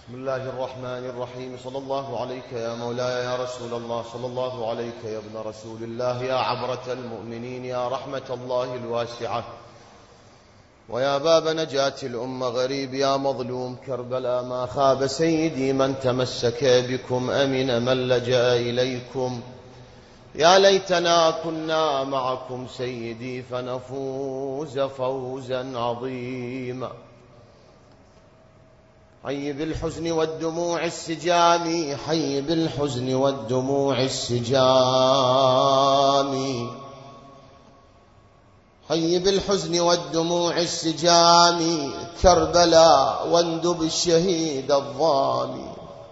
بسم الله الرحمن الرحيم. صلى الله عليك يا مولاي يا رسول الله، صلى الله عليك يا ابن رسول الله، يا عبرة المؤمنين، يا رحمة الله الواسعة، ويا باب نجاة الأمة، غريب يا مظلوم كربلاء، ما خاب سيدي من تمسك بكم، أمن من لجأ إليكم. يا ليتنا كنا معكم سيدي فنفوز فوزا عظيما. حي بالحزن والدموع السجام، حي بالحزن والدموع السجام، حي بالحزن والدموع السجام، كربلاء واندب الشهيد الظامي.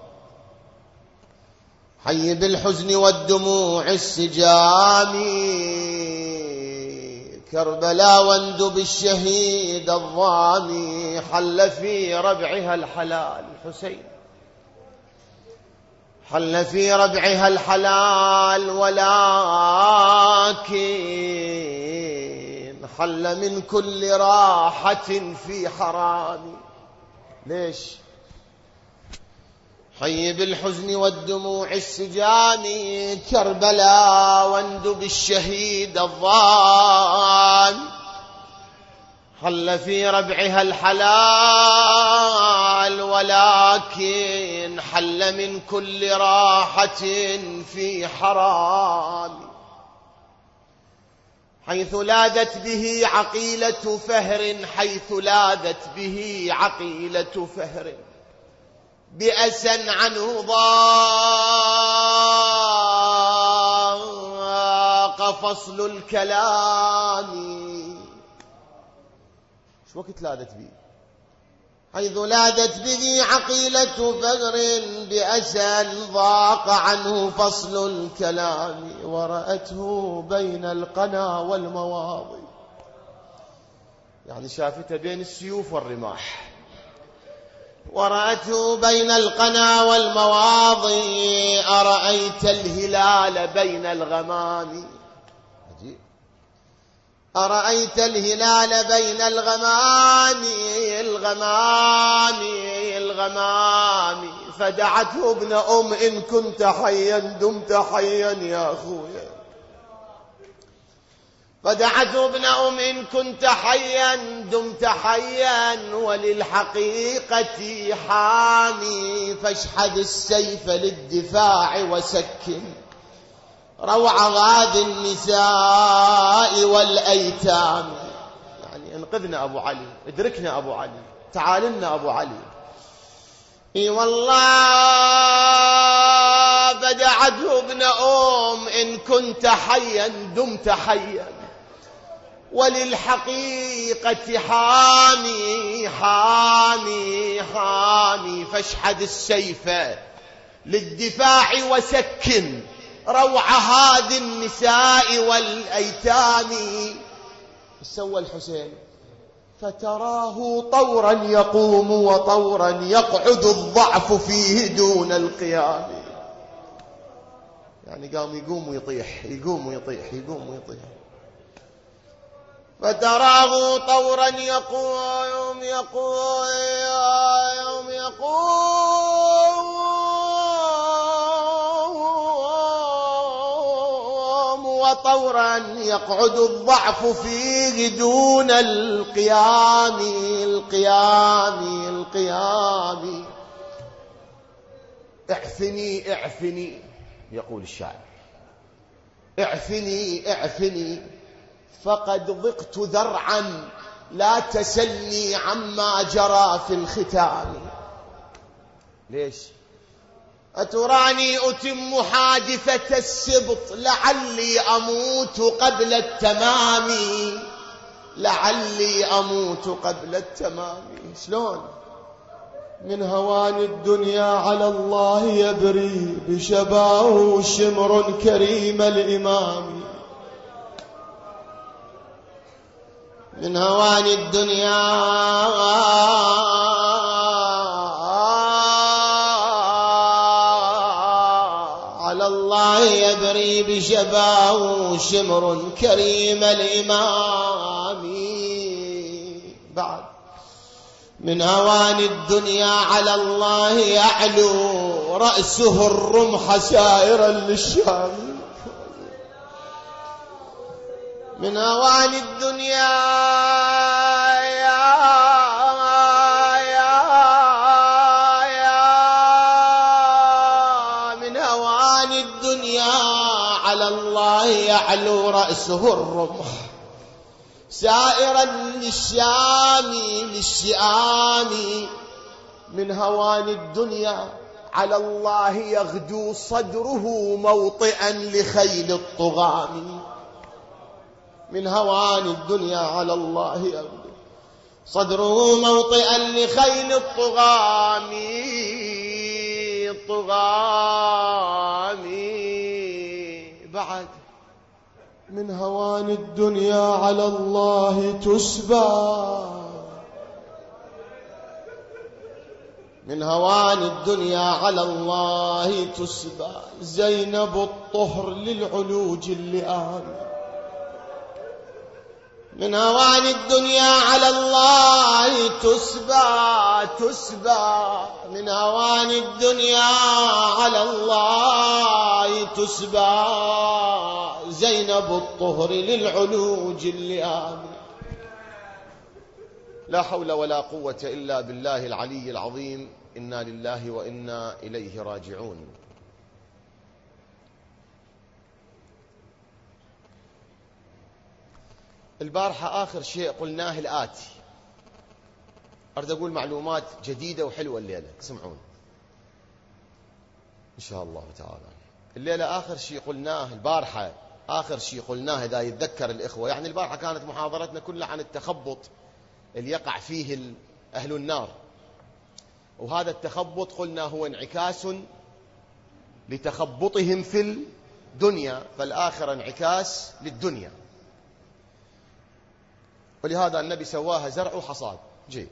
حي بالحزن والدموع السجام، كربلاء واندب الشهيد الظامي. حل في ربعها الحلال حسين، حل في ربعها الحلال، ولكن حل من كل راحة في حرام. ليش؟ حي بالحزن والدموع السجام، كربلاء واندب الشهيد الظام. حل في ربعها الحلال، ولكن حل من كل راحة في حرام. حيث لاذت به عقيلة فهر، حيث لاذت به عقيلة فهر، بأسا عنه ضاق فصل الكلام. شو وقت لاذت به؟ حيث لاذت به عقيلة فهر، بأسا ضاق عنه فصل الكلام. ورأته بين القنا والمواضي، يعني شافته بين السيوف والرماح. ورأته بين القنا والمواضي، أرأيت الهلال بين الغمام. أرأيت الهلال بين الغمام، الغمام الغمام. فدعته ابن إن كنت حيا دمت حيا يا أخويا. فدعته ابن إن كنت حيا دمت حيا، وللحقيقة حامي. فاشحذ السيف للدفاع وسكن روع غاد النساء والأيتام. يعني انقذنا أبو علي، ادركنا أبو علي، تعالنا أبو علي. اي والله بدعته ابن إن كنت حيا دمت حيا، وللحقيقة حامي حامي حامي. فاشحذ السيف للدفاع وسكن روع هذه النساء والأيتام. سوى الحسين فتراه طورا يقوم وطورا يقعد الضعف فيه دون القيام. يعني قام يقوم ويطيح، يقوم ويطيح، يقوم ويطيح. فتراه طورا يقوم يقوم وطورا يقعد الضعف فيه دون القيام. القيام القيام. اعفني اعفني يقول الشاعر، اعفني اعفني فقد ضقت ذرعا، لا تسلني عما جرى في الختام. ليش؟ أتراني أتم حادثة السبط، لعلي أموت قبل التمام. لعلي أموت قبل التمام. شلون؟ من هوان الدنيا على الله يبري، بشباه شمر كريم الإمام. من هوان الدنيا على الله يبري، بشباه شمر كريم الإمام. بعد من هوان الدنيا على الله يعلو رأسه الرمح سائرا للشام. من هوان الدنيا من هوان الدنيا على الله يعلو رأسه الرمح سائرا للشام. من هوان الدنيا على الله يغدو صدره موطئا لخيل الطغام. من هوان الدنيا على الله يغدو صدره موطئا لخيل الطغام. بعد من هوان الدنيا على الله تسبى. من هوان الدنيا على الله تسبى زينب الطهر للعلوج اللئام. من هوان الدنيا على الله تسبى. من هوان الدنيا على الله تسبى زينب الطهر للعلوج اللئام. لا حول ولا قوة إلا بالله العلي العظيم. إنا لله وإنا إليه راجعون. البارحة آخر شيء قلناه الآتي. أريد أقول معلومات جديدة وحلوة الليلة، تسمعون إن شاء الله تعالى. الليلة آخر شيء قلناه، البارحة آخر شيء قلناه إذا يتذكر الإخوة، يعني البارحة كانت محاضرتنا كلها عن التخبط اللي يقع فيه أهل النار، وهذا التخبط قلنا هو انعكاس لتخبطهم في الدنيا، فالآخرة انعكاس للدنيا، ولهذا النبي سواها زرع وحصاد. جيد.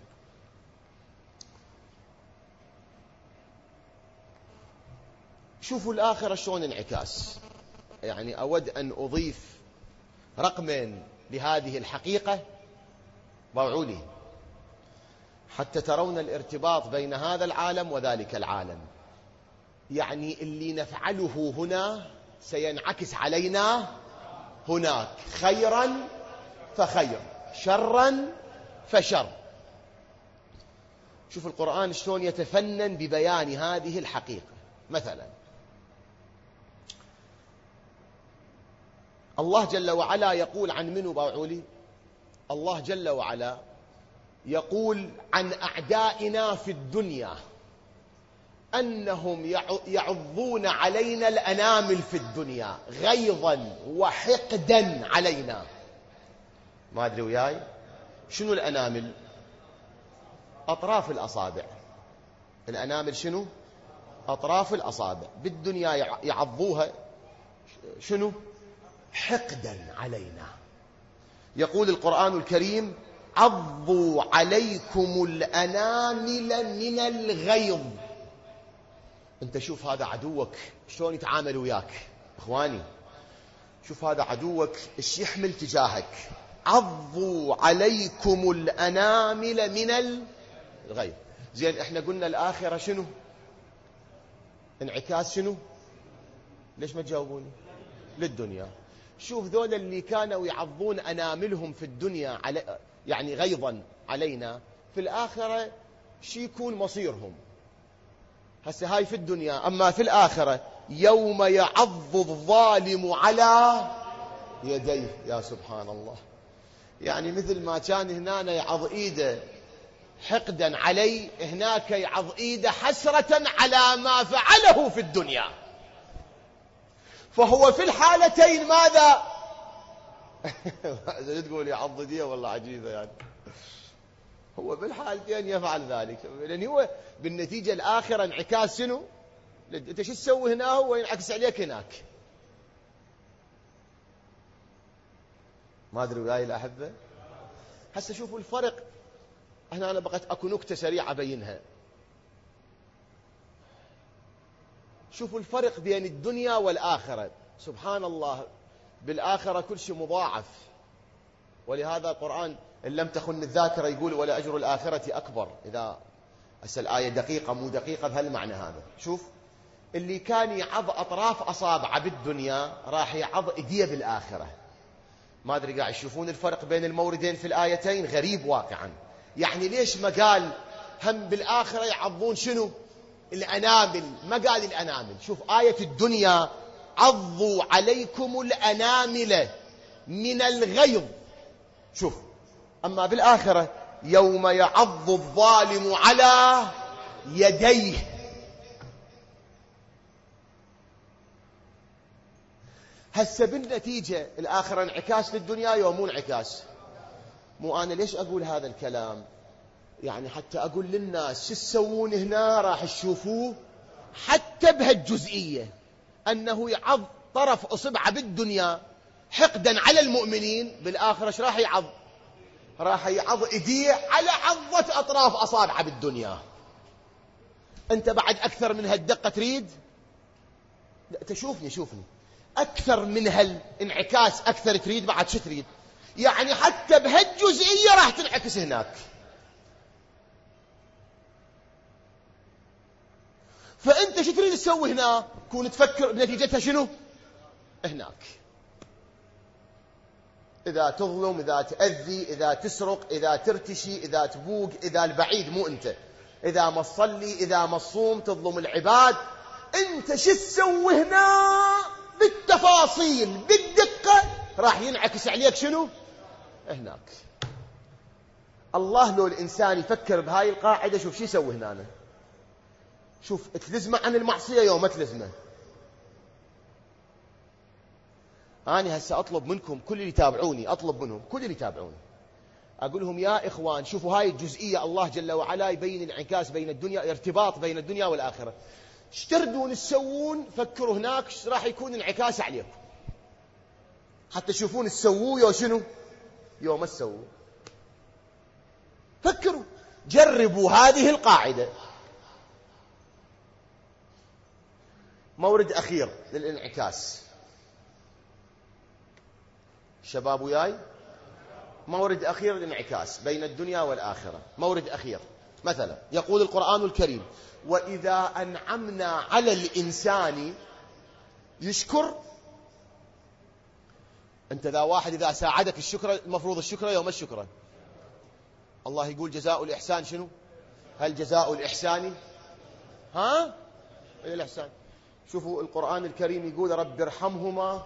شوفوا الآخرة شلون انعكاس. يعني أود أن أضيف رقمين لهذه الحقيقة ضعوا حتى ترون الارتباط بين هذا العالم وذلك العالم. يعني اللي نفعله هنا سينعكس علينا هناك، خيرا فخير، شرا فشر. شوف القرآن شلون يتفنن ببيان هذه الحقيقة. مثلا الله جل وعلا يقول عن منو باعولي؟ الله جل وعلا يقول عن أعدائنا في الدنيا أنهم يعضون علينا الأنامل في الدنيا غيظا وحقدا علينا. ما أدري وياي شنو الأنامل؟ أطراف الأصابع. الأنامل شنو؟ أطراف الأصابع. بالدنيا يعضوها شنو؟ حقدا علينا. يقول القرآن الكريم عضوا عليكم الأنامل من الغيظ. أنت شوف هذا عدوك شلون يتعامل وياك. إخواني شوف هذا عدوك إيش يحمل تجاهك. عضوا عليكم الأنامل من الغيظ. زين احنا قلنا الآخرة شنو؟ انعكاس شنو؟ ليش ما تجاوبوني؟ للدنيا. شوف ذول اللي كانوا يعضون أناملهم في الدنيا يعني غيظا علينا، في الآخرة شي يكون مصيرهم. هسه هاي في الدنيا، أما في الآخرة يوم يعض الظالم على يديه. يا سبحان الله. يعني مثل ما كان هنا يعض إيده حقدا علي، هناك يعض إيده حسرة على ما فعله في الدنيا. فهو في الحالتين ماذا؟ تقول يعض دي والله عجيبة. يعني هو بالحالتين يفعل ذلك، لأن هو بالنتيجة الآخرة انعكاس شنو؟ أنت شو تسوي هنا هو ينعكس عليك هناك. ما أدري وياي الأحبة. هسه شوفوا الفرق. هنا أنا بقيت أكو نكتة سريعة أبينها. شوفوا الفرق بين الدنيا والآخرة. سبحان الله، بالآخرة كل شيء مضاعف، ولهذا القرآن إن لم تخن الذاكرة يقول ولا أجر الآخرة أكبر. إذا أسأل آية دقيقة مو دقيقة بهالمعنى هذا. شوف، اللي كان يعض أطراف أصابعه بالدنيا راح يعض إيديه بالآخرة. ما أدري قاعد يشوفون الفرق بين الموردين في الآيتين؟ غريب واقعا. يعني ليش ما قال هم بالآخرة يعضون شنو؟ الأنامل، ما قال الأنامل. شوف آية الدنيا عضوا عليكم الأنامل من الغيظ. شوف، أما بالآخرة يوم يعض الظالم على يديه. هسه بالنتيجة الآخرة انعكاس للدنيا يوم مو انعكاس. مو أنا ليش أقول هذا الكلام؟ يعني حتى أقول للناس شو تسوون هنا راح تشوفوه حتى بهالجزئية، أنه يعض طرف أصبعه بالدنيا حقدا على المؤمنين، بالآخرة ايش راح يعض؟ راح يعض إيديه على عضة أطراف أصابعه بالدنيا. أنت بعد أكثر من هالدقة تريد؟ لا تشوفني، شوفني أكثر من هالانعكاس أكثر تريد؟ بعد شو تريد؟ يعني حتى بهالجزئية راح تنعكس هناك. فأنت شو تريد تسوي هنا؟ كون تفكر بنتيجتها شنو؟ هناك. إذا تظلم، إذا تأذي، إذا تسرق، إذا ترتشي، إذا تبوق، إذا البعيد مو أنت، إذا ما تصلي، إذا ما تصوم، تظلم العباد، أنت شو تسوي هنا بالتفاصيل بالدقة راح ينعكس عليك شنو؟ هناك. الله لو الإنسان يفكر بهاي القاعدة، شوف شو يسوي هنا. شوف تلزمه عن المعصية يوم ما تلزمه. أنا هسه أطلب منكم كل اللي يتابعوني، أطلب منهم كل اللي يتابعوني، أقول لهم يا إخوان شوفوا هاي الجزئية، الله جل وعلا يبين الانعكاس بين الدنيا، ارتباط بين الدنيا والآخرة. ايش تردون تسوون؟ فكروا هناك راح يكون انعكاس عليكم، حتى تشوفون تسووه يو شنو يوم ما تسووه. فكروا، جربوا هذه القاعدة. مورد أخير للانعكاس، شباب وياي، مورد أخير للانعكاس بين الدنيا والآخرة. مورد أخير، مثلا يقول القرآن الكريم وإذا أنعمنا على الإنسان يشكر. أنت ذا واحد إذا ساعدك الشكر، المفروض الشكر يوم الشكر. الله يقول جزاء الإحسان شنو؟ هل جزاء الإحسان ها؟ إيه الإحسان؟ شوفوا القرآن الكريم يقول رب ارحمهما.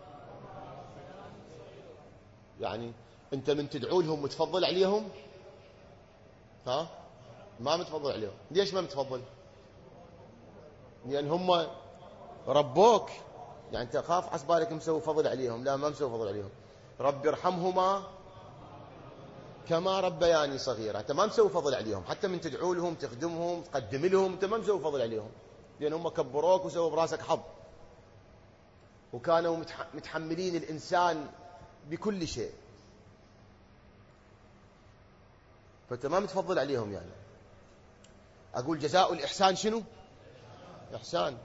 يعني أنت من تدعو لهم متفضل عليهم؟ ها؟ ما متفضل عليهم. ليش ما متفضل؟ لأن هم ربوك، يعني أنت خاف عسبالك مسوي فضل عليهم. لا، ما مسوي فضل عليهم. رب ارحمهما كما ربياني صغيرة. أنت ما مسوي فضل عليهم، حتى من تدعو لهم تخدمهم تقدم لهم أنت ما مسوي فضل عليهم، لأن هم كبروك وسووا براسك حظ، وكانوا متحملين الإنسان بكل شيء، فأنت ما متفضل عليهم. يعني أقول جزاء الإحسان شنو؟ إحسان.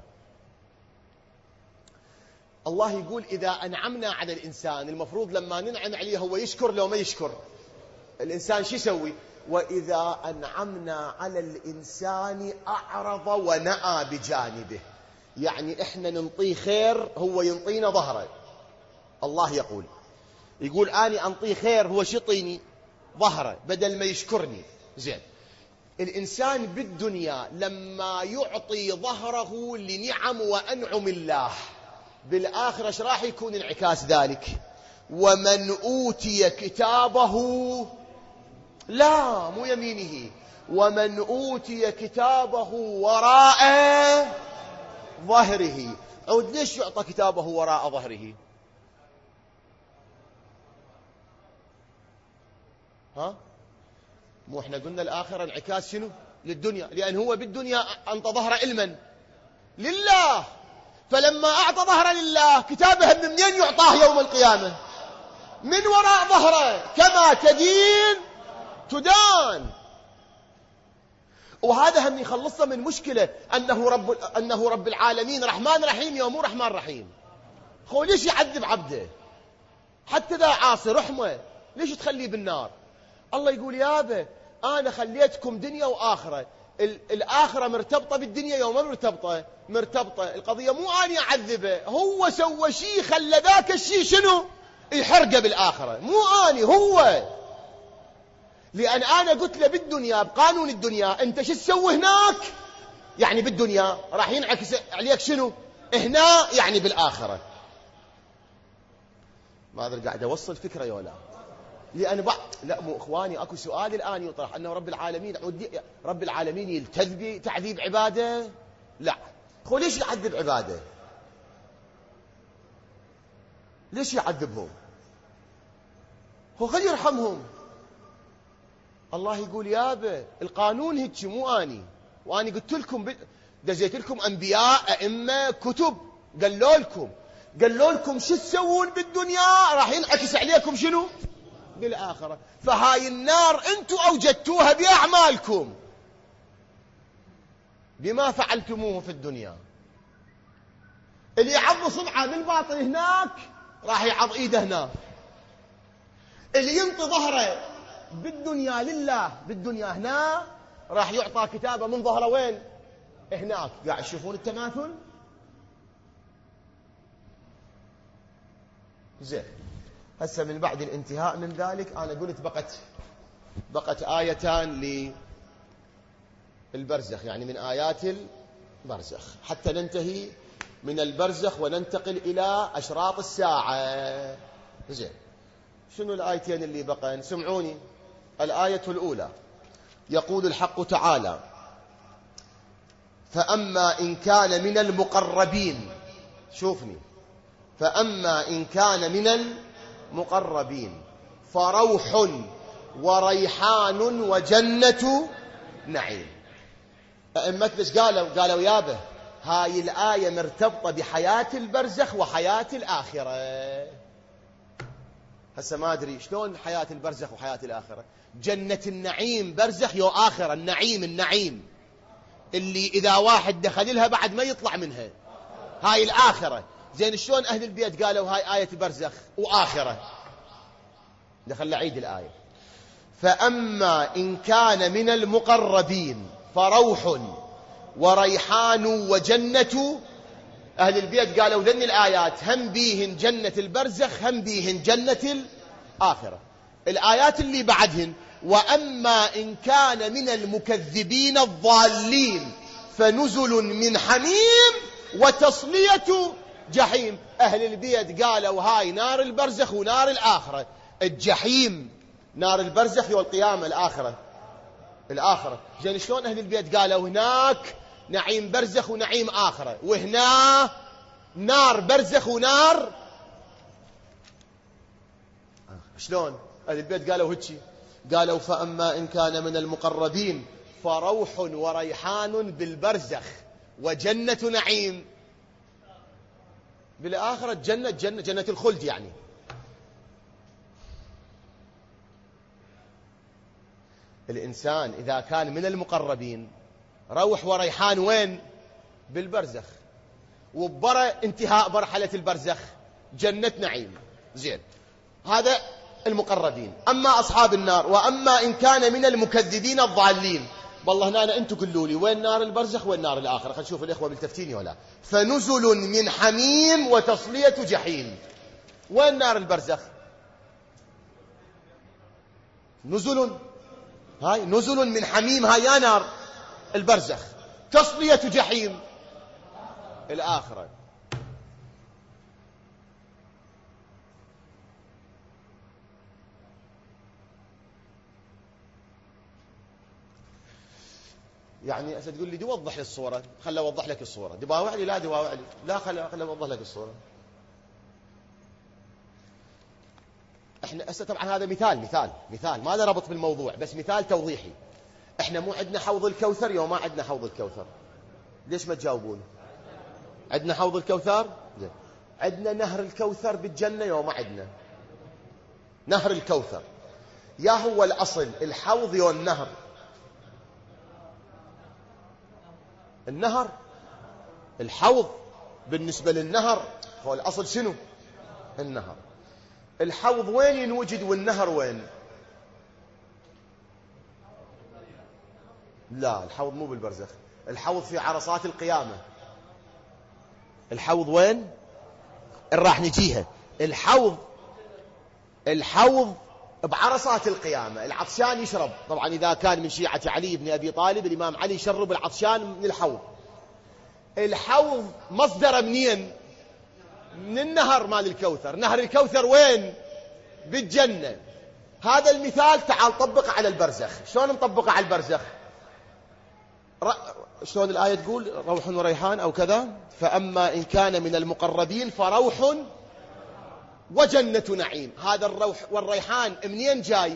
الله يقول إذا أنعمنا على الإنسان، المفروض لما ننعم عليه هو يشكر لو ما يشكر. الإنسان شو يسوي؟ وإذا أنعمنا على الإنسان أعرض ونأى بجانبه. يعني إحنا ننطيه خير هو ينطينا ظهره. الله يقول أنا أنطيه خير هو شو يعطيني؟ ظهره، بدل ما يشكرني. زين، الإنسان بالدنيا لما يعطي ظهره لنعم وأنعم الله، بالآخرة ايش راح يكون انعكاس ذلك؟ ومن أوتي كتابه، لا مو يمينه، ومن أوتي كتابه وراء ظهره. عود ليش يعطى كتابه وراء ظهره؟ ها؟ مو احنا قلنا الآخرة انعكاس شنو؟ للدنيا، لأن هو بالدنيا أنت ظهر علما لله، فلما أعطى ظهر لله كتابه من منين يعطاه يوم القيامة؟ من وراء ظهره. كما تدين تدان. وهذا هم يخلصنا من مشكلة أنه رب العالمين رحمن رحيم يوم مو رحمن رحيم. ليش يعذب عبده؟ حتى ذا عاصي رحمة، ليش تخليه بالنار؟ الله يقول يابا أنا خليتكم دنيا وآخرة، الآخرة مرتبطة بالدنيا يوم ما مرتبطة. القضية مو أنا أعذبه، هو سوى شيء خلى ذاك الشيء شنو يحرقه بالآخرة، مو أنا، هو. لأن أنا قلت له بالدنيا بقانون الدنيا أنت شو تسوي هناك، يعني بالدنيا راح ينعكس عليك شنو هنا، يعني بالآخرة. ما أدري قاعد أوصل فكرة يولا. لأن لا مو إخواني، أكو سؤال الآن يطرح أنه رب العالمين يلتذ بتعذيب عباده؟ لا. هو ليش يعذب عباده؟ ليش يعذبهم؟ هو خلي يرحمهم. الله يقول يابا القانون هيك مو أني، وأني قلت لكم دزيت لكم أنبياء أئمة كتب قالوا لكم شو تسوون بالدنيا راح ينعكس عليكم شنو بالآخرة. فهاي النار أنتم أوجدتوها بأعمالكم بما فعلتموه في الدنيا. اللي يعض صبعه بالباطل هناك راح يعض إيده هناك، اللي ينطي ظهره بالدنيا لله بالدنيا هنا راح يعطى كتابه من ظهره وين؟ هناك. قاعد تشوفون التماثل؟ زين. هسه من بعد الانتهاء من ذلك أنا قلت بقت آيتان للبرزخ، يعني من آيات البرزخ، حتى ننتهي من البرزخ وننتقل إلى أشراط الساعة. زين. شنو الآيتين اللي بقين؟ سمعوني. الآية الأولى يقول الحق تعالى: فأما إن كان من المقربين، شوفني، فأما إن كان من المقربين فروح وريحان وجنة نعيم. أئمة ليش قالوا يابه هاي الآية مرتبطة بحياة البرزخ وحياة الآخرة. هسه ما أدري شلون حياة البرزخ وحياة الآخرة. جنة النعيم برزخ يو آخرة، النعيم اللي إذا واحد دخل لها بعد ما يطلع منها، هاي الآخرة. زين شلون أهل البيت قالوا هاي آية برزخ وآخرة؟ دخل عيد الآية. فأما إن كان من المقربين فروح وريحان وجنة. أهل البيت قالوا ذن الآيات هم بيهن جنة البرزخ هم بيهن جنة الآخرة. الآيات اللي بعدهن: وأما إن كان من المكذبين الضالين فنزل من حميم وتصلية جحيم. أهل البيت قالوا هاي نار البرزخ ونار الآخرة. الجحيم نار البرزخ والقيامة الآخرة. زين شلون أهل البيت قالوا هناك نعيم برزخ ونعيم آخرة، وهنا نار برزخ ونار؟ شلون أهل البيت قالوا هيك؟ قالوا فأما إن كان من المقربين فروح وريحان بالبرزخ وجنة نعيم بالآخرة. جنة الخلد. يعني الإنسان إذا كان من المقربين روح وريحان وين؟ بالبرزخ، وبرا انتهاء مرحلة البرزخ جنة نعيم. زين، هذا المقربين. أما أصحاب النار: وأما إن كان من المكذبين الضالين. والله هنا أنتم قلوا لي وين نار البرزخ وين نار الآخرة؟ خلينا نشوف الإخوة بالتفتيني ولا. فنزل من حميم وتصلية جحيم. وين نار البرزخ؟ نزل من حميم، هاي يا نار البرزخ. تصلية جحيم الآخرة. يعني تقول لي دي وضح لي الصورة، خلي أوضح لك الصورة. دي باوع لي؟ لا دي باوع لي، لا خلي أوضح لك الصورة. احنا هسه طبعا هذا مثال ما له ربط بالموضوع، بس مثال توضيحي. احنا مو عندنا حوض الكوثر؟ يوم ما عندنا حوض الكوثر. ليش ما تجاوبون؟ عندنا حوض الكوثر. عندنا نهر الكوثر بالجنة؟ يوم ما عندنا نهر الكوثر. يا هو الأصل الحوض يو النهر؟ الحوض بالنسبة للنهر هو الأصل شنو؟ النهر. الحوض وين ينوجد والنهر وين؟ لا، الحوض مو بالبرزخ، الحوض في عرصات القيامة. الحوض وين؟ راح نجيها. الحوض بعرصات القيامة، العطشان يشرب. طبعا إذا كان من شيعة علي بن أبي طالب، الإمام علي يشرب العطشان من الحوض. الحوض مصدره منين؟ من النهر مال الكوثر. نهر الكوثر وين؟ بالجنة. هذا المثال تعال طبقه على البرزخ. شلون نطبقه على البرزخ؟ شلون الآية تقول؟ روح وريحان أو كذا. فأما إن كان من المقربين فروح وجنة نعيم. هذا الروح والريحان منين جاي؟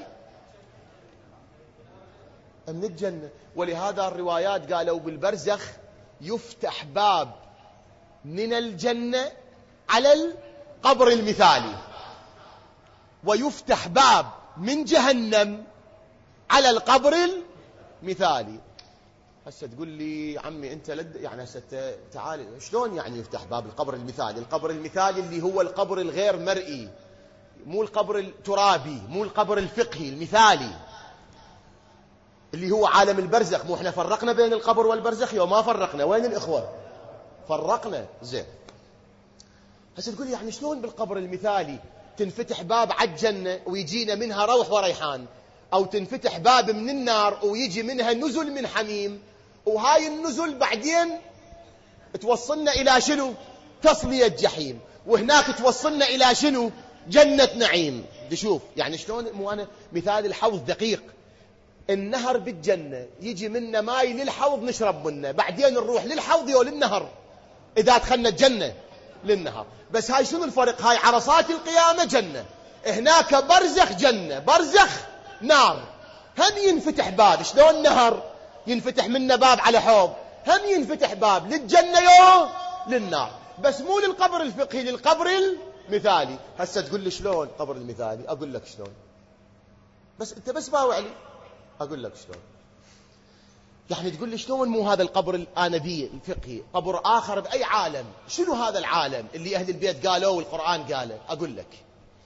من الجنة. ولهذا الروايات قالوا بالبرزخ يفتح باب من الجنة على القبر المثالي، ويفتح باب من جهنم على القبر المثالي. هسه تقول لي عمي انت يعني هسه تعال شلون يعني يفتح باب القبر المثالي؟ القبر المثالي اللي هو القبر الغير مرئي، مو القبر الترابي، مو القبر الفقهي، المثالي اللي هو عالم البرزخ. مو احنا فرقنا بين القبر والبرزخ؟ يوم ما فرقنا، وين الإخوة؟ فرقنا. زين، هسه تقول لي يعني شلون بالقبر المثالي تنفتح باب على الجنة ويجينا منها روح وريحان، أو تنفتح باب من النار ويجي منها نزل من حميم، وهاي النزل بعدين توصلنا إلى شنو؟ تصلية جحيم، وهناك توصلنا إلى شنو؟ جنة نعيم. شوف يعني شلون. مو أنا مثال الحوض دقيق. النهر بالجنة يجي منه ماي للحوض نشرب منه، بعدين نروح للحوض أو للنهر إذا دخلنا الجنة للنهر. بس هاي شنو الفرق؟ هاي عرصات القيامة جنة، هناك برزخ جنة، برزخ نار. هم ينفتح باب. شلون نهر ينفتح منه باب على حوض، هم ينفتح باب للجنة يو للنار، بس مو للقبر الفقهي، للقبر المثالي. هسه تقول لي شلون قبر المثالي؟ أقول لك شلون، بس أنت بس باوع لي. أقول لك شلون. يعني تقول لي شلون مو هذا القبر الآنبي الفقهي، قبر آخر بأي عالم؟ شنو هذا العالم اللي أهل البيت قالوه والقرآن قاله؟ أقول لك.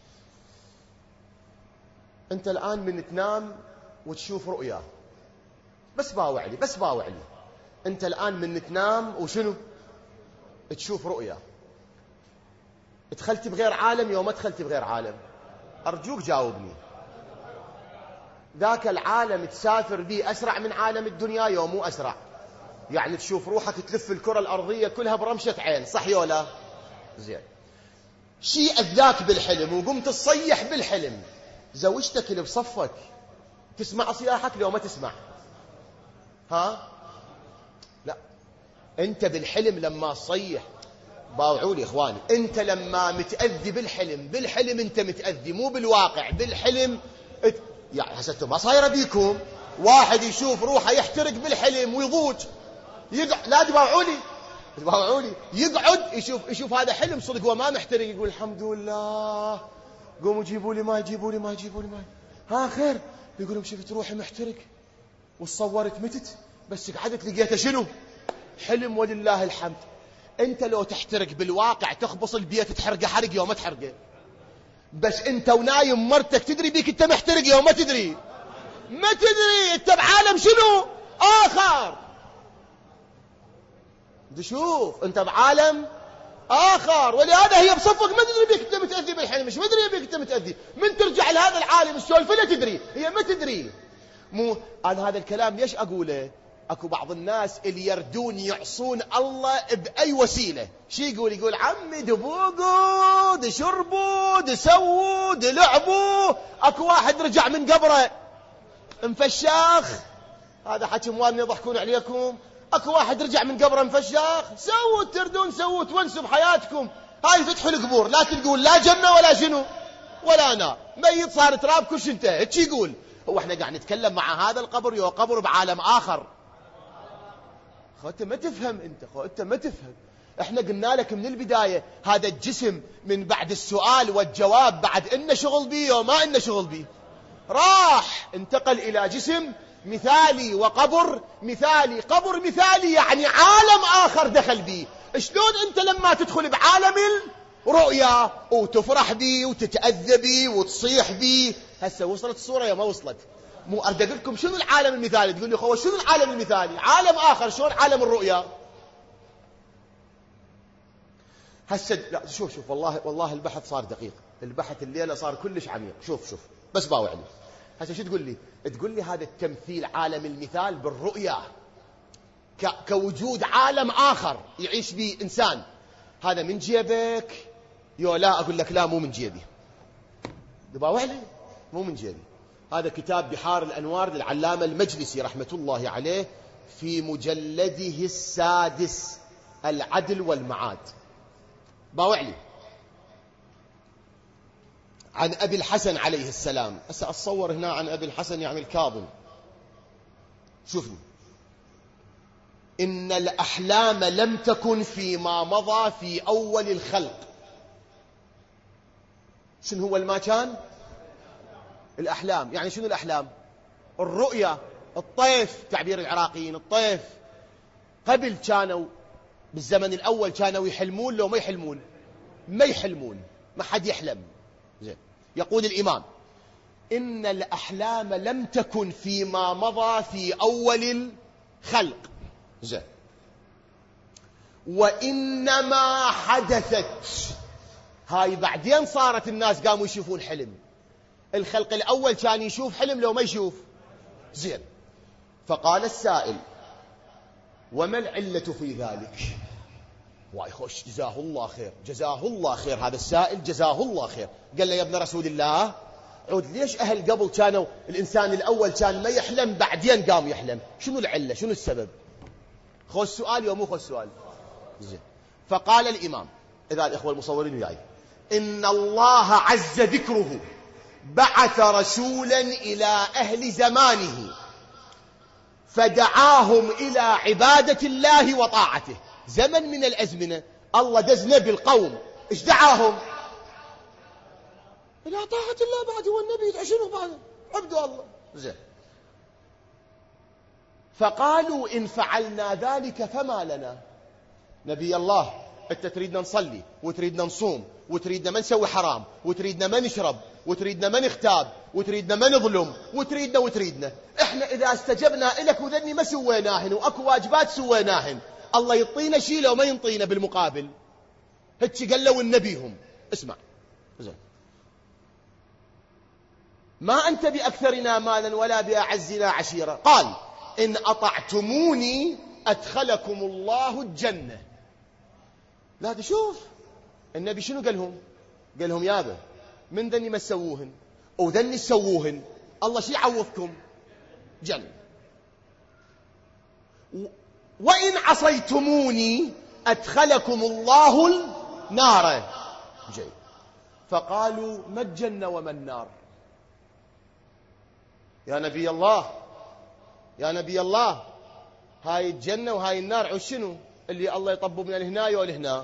أنت الآن من تنام وتشوف رؤيا، بس باوع لي، بس باوع لي. أنت الآن من تنام وشنو؟ تشوف رؤيا. دخلت بغير عالم يوم ما دخلت بغير عالم؟ أرجوك جاوبني. ذاك العالم تسافر به أسرع من عالم الدنيا يوم مو أسرع؟ يعني تشوف روحك تلف الكرة الأرضية كلها برمشة عين، صح يولا؟ زين. شيء أذاك بالحلم وقمت تصيح بالحلم، زوجتك اللي بصفك تسمع صياحك لو ما تسمع؟ ها؟ لا، أنت بالحلم لما تصيح، باوعوا لي إخواني، أنت لما متأذي بالحلم أنت متأذي، مو بالواقع، بالحلم. يعني حسيتوا ما صايرة بيكم واحد يشوف روحه يحترق بالحلم ويضوج، يقعد، لا تباوعوا لي، يقعد يشوف هذا حلم صدق، هو ما محترق، يقول الحمد لله، قوموا جيبوا لي ماي. ها خير؟ يقولون شفت روحي محترق وتصورت متت، بس قعدت لقيته شنو؟ حلم، ولله الحمد. انت لو تحترق بالواقع تخبص البيت تحرقه حرق يوم ما تحرقه، بس انت ونايم مرتك تدري بيك انت محترق يوم ما تدري، انت بعالم شنو آخر. شوف انت بعالم آخر، ولهذا هي بصفك ما تدري بيك انت متأذي بالحلم، مش مدري بيك انت متأذي، من ترجع لهذا العالم السولفة لا تدري، هي ما تدري. مو أنا هذا الكلام ليش أقوله؟ أكو بعض الناس اللي يردون يعصون الله بأي وسيلة. شي يقول عمي دبوقوا دشربوا دسووا دلعبوا. أكو واحد رجع من قبره مفشاخ، هذا حكي موالين يضحكون عليكم. أكو واحد رجع من قبره مفشاخ، سووا تردون سووا تونسوا بحياتكم. هاي فتحوا القبور لا تلقون لا جنة ولا شنو ولا نار، ميت صار تراب كل شيء انتهى. شي يقول هو احنا قاعد نتكلم مع هذا القبر يو قبر بعالم آخر. انت ما تفهم، انت ما تفهم. احنا قلنا لك من البداية هذا الجسم من بعد السؤال والجواب بعد إنه شغل بيه وما إنه شغل بيه، راح انتقل إلى جسم مثالي وقبر مثالي. قبر مثالي يعني عالم آخر دخل بيه. شلون انت لما تدخل بعالم الرؤيا وتفرح بيه وتتأذى بيه وتصيح بيه؟ هسه وصلت الصورة يا ما وصلت؟ مو أردق لكم شنو العالم المثالي، تقول لي هو شنو العالم المثالي؟ عالم آخر، شلون عالم الرؤيا؟ هسه لا شوف والله البحث صار دقيق، البحث الليلة صار كلش عميق. شوف بس باوع لي هسه شو تقول لي؟ تقول لي هذا التمثيل عالم المثال بالرؤيا كوجود عالم آخر يعيش به إنسان، هذا من جيبك؟ يو لا، أقول لك لا، مو من جيبي. باوع لي مو من جيبي. هذا كتاب بحار الأنوار للعلامة المجلسي رحمة الله عليه في مجلده السادس العدل والمعاد. باوع لي عن أبي الحسن عليه السلام. أتصور هنا عن أبي الحسن يعني الكاظم. شوفني، إن الأحلام لم تكن فيما مضى في أول الخلق. شنو هو الما كان؟ الأحلام. يعني شنو الأحلام؟ الرؤيا، الطيف، تعبير العراقيين الطيف. قبل كانوا بالزمن الأول كانوا يحلمون لو ما يحلمون؟ ما يحلمون، ما حد يحلم. زين. يقول الإمام إن الأحلام لم تكن فيما مضى في أول الخلق. زين. وإنما حدثت، هاي بعدين صارت الناس قاموا يشوفون حلم. الخلق الأول كان يشوف حلم لو ما يشوف. زين. فقال السائل وما العلة في ذلك؟ واي خوش، جزاه الله خير، جزاه الله خير، هذا السائل جزاه الله خير. قال له يا ابن رسول الله، عود ليش أهل قبل كانوا الإنسان الأول كان ما يحلم بعدين قام يحلم؟ شنو العلة؟ شنو السبب؟ خوش سؤال يا مو خوش سؤال؟ زين. فقال الإمام، إذا الإخوة المصورين وياي، إن الله عز ذكره بعث رسولا إلى أهل زمانه فدعاهم إلى عبادة الله وطاعته. زمن من الأزمنة الله دز نبي القوم، إيش دعاهم؟ إلى طاعة الله. بعد هو النبي يدعشنه بعد عبدوا الله. زين. فقالوا إن فعلنا ذلك فما لنا. نبي الله، أنت تريدنا نصلي وتريدنا نصوم وتريدنا ما نسوي حرام وتريدنا ما نشرب وتريدنا ما نغتاب وتريدنا ما نظلم وتريدنا إحنا إذا استجبنا إلك وذني ما سويناهن وأكو واجبات سويناهن، الله يعطينا شيء لو ما ينطينا بالمقابل. هتش قالوا النبيهم. اسمع. زين. ما أنت بأكثرنا مالا ولا بأعزنا عشيرا. قال إن أطعتموني أدخلكم الله الجنة. لا تشوف النبي شنو قالهم؟ قالهم يابا من ذني ما تسووهن وذني تسووهن، الله شي يعوضكم؟ جنة. وإن عصيتموني أدخلكم الله النار. جيد. فقالوا ما الجنة وما النار؟ يا نبي الله، يا نبي الله، هاي الجنة وهاي النار شنو اللي الله يطبوا من الهنا والهنا؟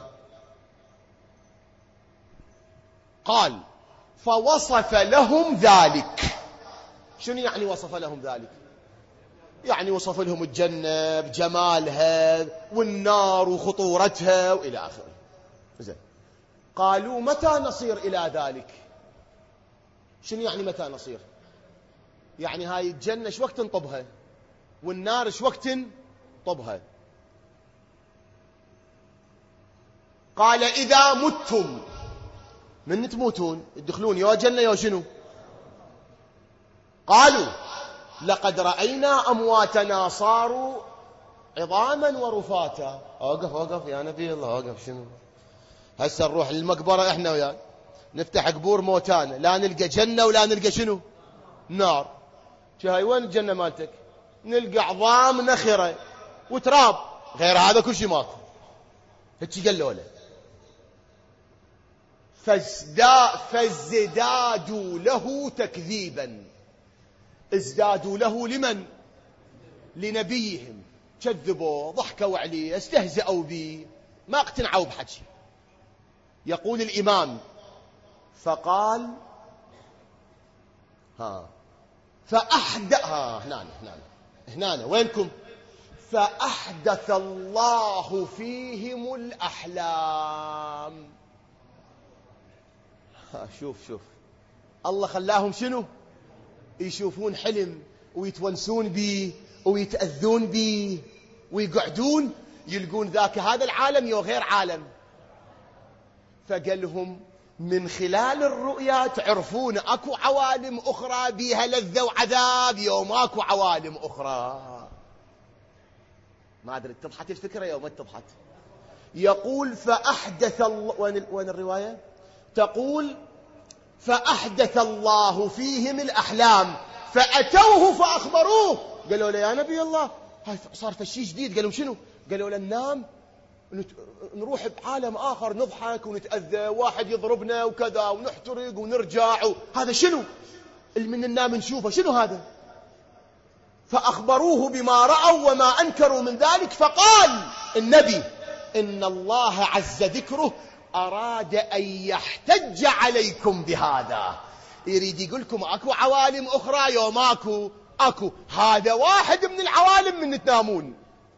قال فوصف لهم ذلك. شنو يعني وصف لهم ذلك؟ يعني وصف لهم الجنة بجمالها والنار وخطورتها وإلى آخره. زين. قالوا متى نصير إلى ذلك؟ شنو يعني متى نصير؟ يعني هاي الجنة شو وقت نطبها والنار شو وقت نطبها؟ قال إذا متم. من تموتون يدخلون يا جنة يا شنو؟ قالوا لقد رأينا أمواتنا صاروا عظاما ورفاتا. أوقف يا نبي الله، أوقف. شنو هسه نروح للمقبرة إحنا وياك نفتح قبور موتانا، لا نلقى جنة ولا نلقى شنو؟ نار. هاي وين الجنة مالتك؟ نلقى عظام نخرة وتراب، غير هذا كل شيء ماكو. هيك قال له فازدادوا له تكذيبا. ازدادوا له لمن؟ لنبيهم. كذبوا، ضحكوا عليه، استهزأوا به، ما اقتنعوا بحكي. يقول الإمام فقال هنا وينكم؟ فأحدث الله فيهم الأحلام. شوف الله خلاهم شنو؟ يشوفون حلم ويتونسون بيه ويتأذون بيه ويقعدون يلقون ذاك هذا العالم يو غير عالم. فقال لهم من خلال الرؤيا تعرفون اكو عوالم اخرى بيها لذة وعذاب يوم اكو عوالم اخرى. ما ادري اتضحت الفكرة يوم ما اتضحت. يقول فأحدث الله، وين الرواية تقول فأحدث الله فيهم الأحلام فأتوه فأخبروه. قالوا له يا نبي الله صار فشي جديد. قالوا شنو؟ قالوا له ننام نروح بعالم آخر نضحك ونتأذى واحد يضربنا وكذا ونحترق ونرجع هذا شنو اللي من ننام نشوفه؟ شنو هذا؟ فأخبروه بما رأوا وما أنكروا من ذلك. فقال النبي إن الله عز ذكره أراد أن يحتج عليكم بهذا. يريد يقول لكم أكو عوالم أخرى يوم أكو هذا واحد من العوالم من تنامون.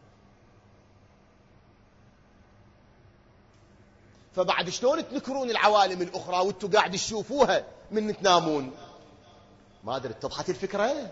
فبعد شلون تنكرون العوالم الأخرى وانتوا قاعد تشوفوها من تنامون؟ ما أدري اتضحت الفكرة.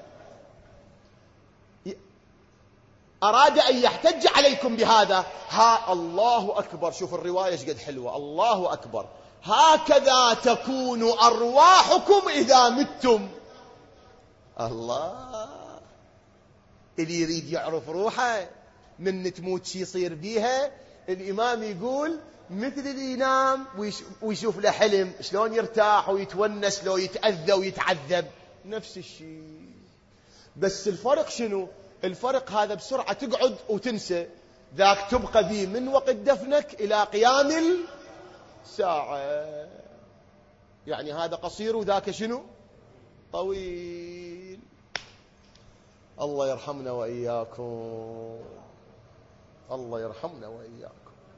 أراد أن يحتج عليكم بهذا. ها الله أكبر. شوف الرواية ايش قد حلوة. الله أكبر. هكذا تكون أرواحكم إذا متم. الله. اللي يريد يعرف روحه من تموت شي يصير بيها. الإمام يقول مثل اللي ينام ويشوف له حلم شلون يرتاح ويتونس لو يتأذى ويتعذب نفس الشيء. بس الفرق شنو؟ الفرق هذا بسرعة تقعد وتنسى، ذاك تبقى به من وقت دفنك إلى قيام الساعة. يعني هذا قصير وذاك شنو؟ طويل. الله يرحمنا وإياكم. الله يرحمنا وإياكم.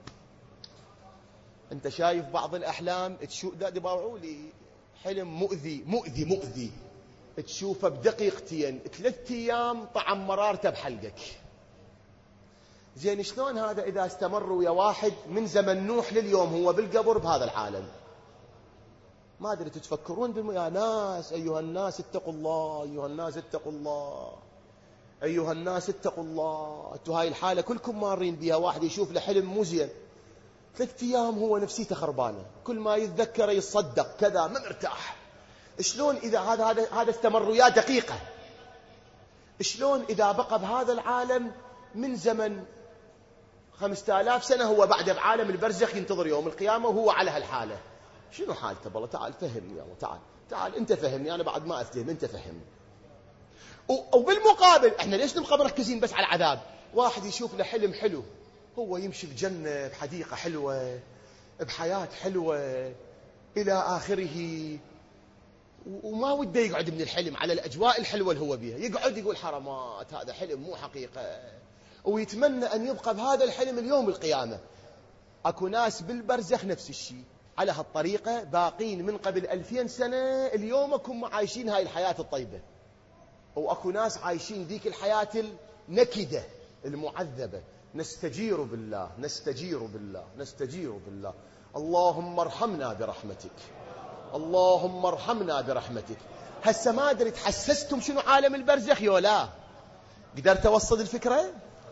أنت شايف بعض الأحلام تشوف دادي باوعوا لي حلم مؤذي مؤذي مؤذي تشوفه بدقيقتين 3 أيام طعم مرارته بحلقك. زين شلون هذا إذا استمر ويا واحد من زمن نوح لليوم هو بالقبر بهذا العالم؟ ما أدري تتفكرون يا ناس أيها الناس اتقوا الله. أيها الناس اتقوا الله. أيها الناس اتقوا الله. أنتوا هاي الحالة كلكم مارين بها. واحد يشوف له حلم مو زين 3 أيام هو نفسيته خربانة، كل ما يتذكر يصدق كذا ما مرتاح. شلون إذا هذا استمر وياه دقيقة؟ شلون إذا بقى بهذا العالم من زمن 5000 سنة هو بعد بعالم البرزخ ينتظر يوم القيامة وهو على هالحالة؟ شنو حالته؟ بالله تعال فهمني. يلا تعال أنت فهمني. أنا بعد ما أفتهم أنت فهمني. وبالمقابل احنا ليش نبقى مركزين بس على العذاب؟ واحد يشوف له حلم حلو هو يمشي بجنة بحديقة حلوة بحياة حلوة إلى آخره وما وده يقعد من الحلم على الأجواء الحلوة اللي هو بيها. يقعد يقول حرامات هذا حلم مو حقيقة ويتمنى أن يبقى بهذا الحلم اليوم القيامة. أكو ناس بالبرزخ نفس الشيء على هالطريقة باقين من قبل 2000 سنة اليومكم عايشين هاي الحياة الطيبة. وأكو ناس عايشين ذيك الحياة النكدة المعذبة. نستجير بالله نستجير بالله نستجير بالله. اللهم ارحمنا برحمتك. اللهم ارحمنا برحمتك. هسه ما أدري تحسستم شنو عالم البرزخ يا لا؟ قدرت أوصل الفكرة؟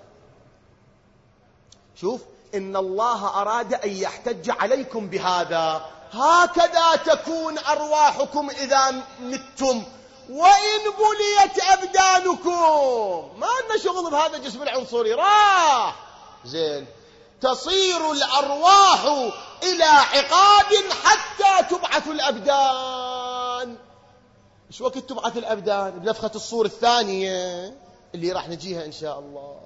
شوف إن الله أراد أن يحتج عليكم بهذا. هكذا تكون أرواحكم إذا متم وإن بليت أبدانكم. ما لنا شغل بهذا الجسم العنصري راح. زين تصير الأرواح إلى عقاب حتى تبعث الأبدان. إيش وقت تبعث الأبدان؟ بنفخة الصور الثانية اللي راح نجيها إن شاء الله.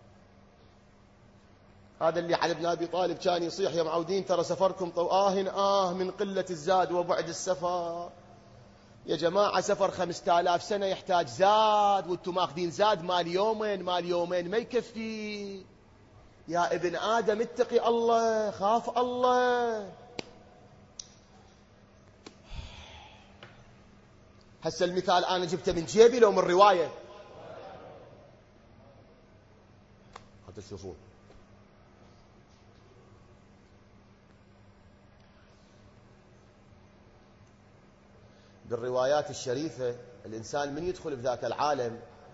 هذا اللي علي بن أبي طالب كان يصيح يا معودين ترى سفركم من قلة الزاد وبعد السفر. يا جماعة سفر 5000 سنة يحتاج زاد وانتم ماخذين زاد مال يومين ما يكفي. يا ابن آدم اتقي الله خاف الله. هسه المثال أنا جبته من جيبي لو من رواية حتى تشوفون. بالروايات الشريفة الإنسان من يدخل بذاك العالم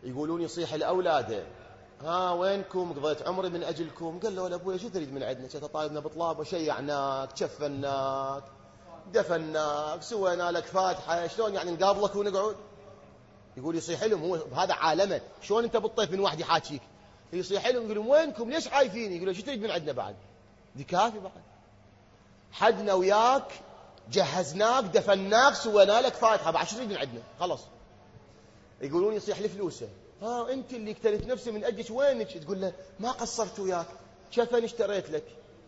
يقولون يصيح لأولاده: ها وينكم؟ قضيت عمري من أجلكم. قال له: أبويا شو تريد من عندنا؟ طالبنا بطلاب وشيعناك، شفناك، دفناك، سوينا لك فاتحة، شلون يعني نقابلك ونقعد؟ يقول يصيح لهم، هو هذا عالمه، شلون أنت بالطيف من واحد يحاكيك؟ يصيح لهم يقول لهم: وينكم؟ ليش خايفين؟ يقول له: شو تريد من عندنا بعد؟ دي كافي بعد، حدنا وياك، جهزناك، دفناك، سوينا لك فاتحة، بعد شو تريد من عندنا؟ خلاص. يقولون يصيح لفلوسه: ها أنت اللي اقتلت نفسي من أجلك، وينك؟ تقول له: ما قصرت وياك، شفن اشتريت لك،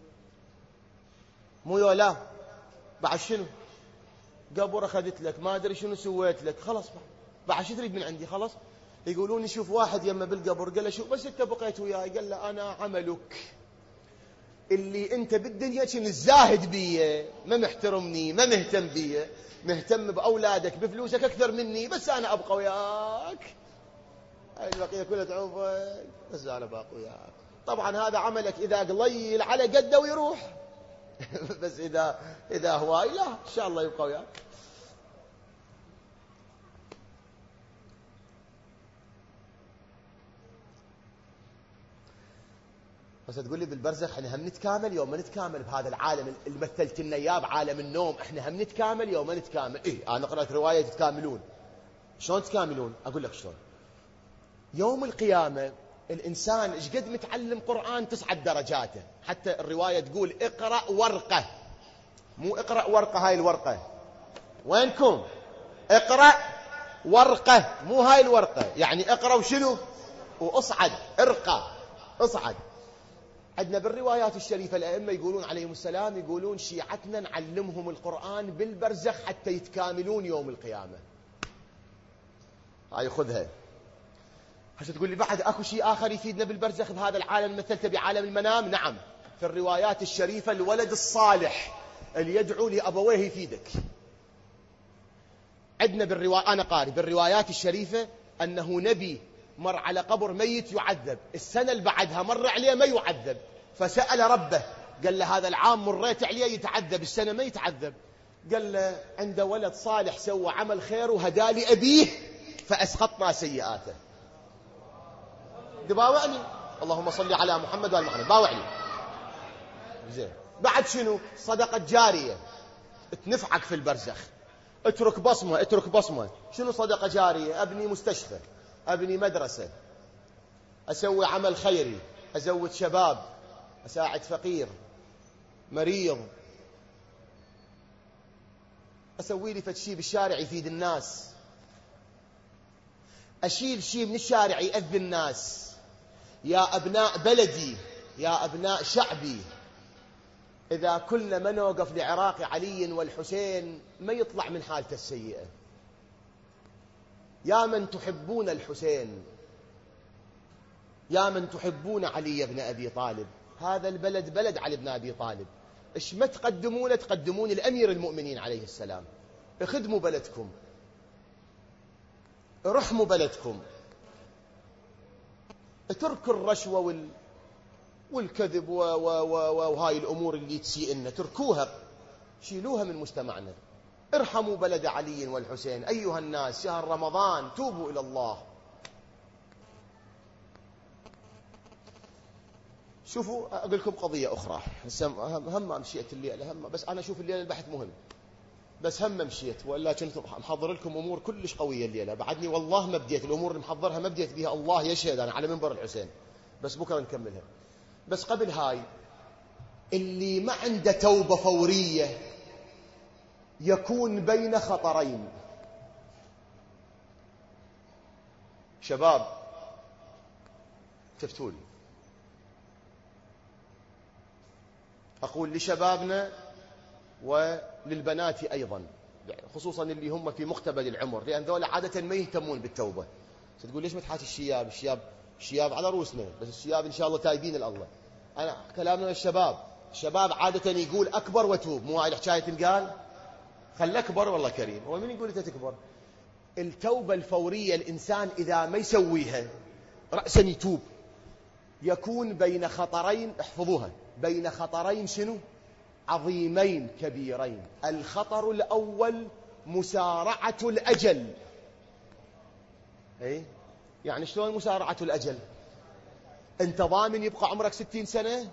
مو يولا، بعد شنو؟ قبر أخذت لك، ما أدري شنو سويت لك، خلاص بعد شو تريد من عندي؟ خلاص. يقولون يشوف واحد يمه بالقبر، قال له: شو بس أنت بقيت وياي؟ قال له: أنا عملك اللي أنت بالدنيا كنت زاهد بي، ما محترمني، ما مهتم بي، مهتم بأولادك بفلوسك أكثر مني، بس أنا أبقى وياك، هاي البقية كلها تعوفك، بس أنا باقي وياك. طبعا هذا عملك إذا قليل على قده ويروح بس إذا هواي لا، إن شاء الله يبقى وياك. بس تقول لي بالبرزخ احنا هم نتكامل يوم ما نتكامل بهذا العالم اللي مثلت لنا اياه بعالم النوم، احنا هم نتكامل يوم ما نتكامل. انا قرأت رواية تتكاملون. شلون تكاملون؟ اقول لك شلون. يوم القيامة الانسان ايش قد متعلم قرآن تصعد درجاته، حتى الرواية تقول: اقرأ ورقة، مو اقرأ ورقة، هاي الورقة وينكم؟ اقرأ ورقة، مو هاي الورقة، يعني اقرأ وشنو؟ واصعد، ارقى، اصعد. عندنا بالروايات الشريفة الأئمة يقولون عليهم السلام، يقولون شيعتنا نعلمهم القرآن بالبرزخ حتى يتكاملون يوم القيامة. هاي خذها. حتى تقول لي بعد أكو شيء آخر يفيدنا بالبرزخ بهذا العالم مثلته بعالم المنام؟ نعم، في الروايات الشريفة الولد الصالح اللي يدعو لأبويه يفيدك. عندنا أنا قاري بالروايات الشريفة أنه نبي مر على قبر ميت يعذب، السنة اللي بعدها مر عليه ما يعذب، فسأل ربه، قال له: هذا العام مريت عليه يتعذب، السنة ما يتعذب. قال له: عنده ولد صالح سوى عمل خير وهدى لي أبيه فأسقطنا سيئاته. باوعني، اللهم صل على محمد وآل محمد، باوعني. زين، بعد شنو؟ صدقة جارية تنفعك في البرزخ، اترك بصمة، اترك بصمة. شنو صدقة جارية؟ أبني مستشفى، أبني مدرسة، أسوي عمل خيري، أزود شباب، أساعد فقير مريض، أسوي لي فشي بالشارع يفيد الناس، أشيل شيء من الشارع يأذي الناس. يا أبناء بلدي، يا أبناء شعبي، إذا كلنا ما نوقف لعراق علي والحسين ما يطلع من حالته السيئة. يا من تحبون الحسين، يا من تحبون علي بن أبي طالب، هذا البلد بلد علي بن أبي طالب، إيش ما تقدمون؟ تقدمون الأمير المؤمنين عليه السلام. اخدموا بلدكم، ارحموا بلدكم، اتركوا الرشوة والكذب وهاي الأمور اللي تسيئنا، تركوها، شيلوها من مجتمعنا. ارحموا بلد علي والحسين. أيها الناس، شهر رمضان، توبوا إلى الله. شوفوا، أقول لكم قضية أخرى، هم مشيت الليلة، بس أنا أشوف الليلة البحث مهم، بس هم مشيت، ولا كنت محضر لكم أمور كلش قوية الليلة، بعدني والله ما بديت الأمور اللي محضرها، ما بديت بها، الله يشهد أنا على منبر الحسين، بس بكرة نكملها. بس قبل هاي، اللي ما عنده توبة فورية يكون بين خطرين. شباب تفتولي، أقول لشبابنا وللبنات أيضا، خصوصا اللي هم في مقتبل العمر، لأن ذولا عادة ما يهتمون بالتوبة. ستقول ليش ما تحاتي الشياب؟ الشياب على رؤوسنا، بس الشياب إن شاء الله تايبين لله. أنا كلامنا الشباب عادة يقول أكبر وتوب، مو هاي الحكاية تنقال؟ خل أكبر والله كريم، هو من يقول أنت تكبر؟ التوبة الفورية الإنسان إذا ما يسويها رأسا يتوب، يكون بين خطرين، احفظوها، بين خطرين شنو؟ عظيمين كبيرين. الخطر الأول مسارعة الأجل، يعني شلون مسارعة الأجل؟ أنت ضامن يبقى عمرك 60 سنة؟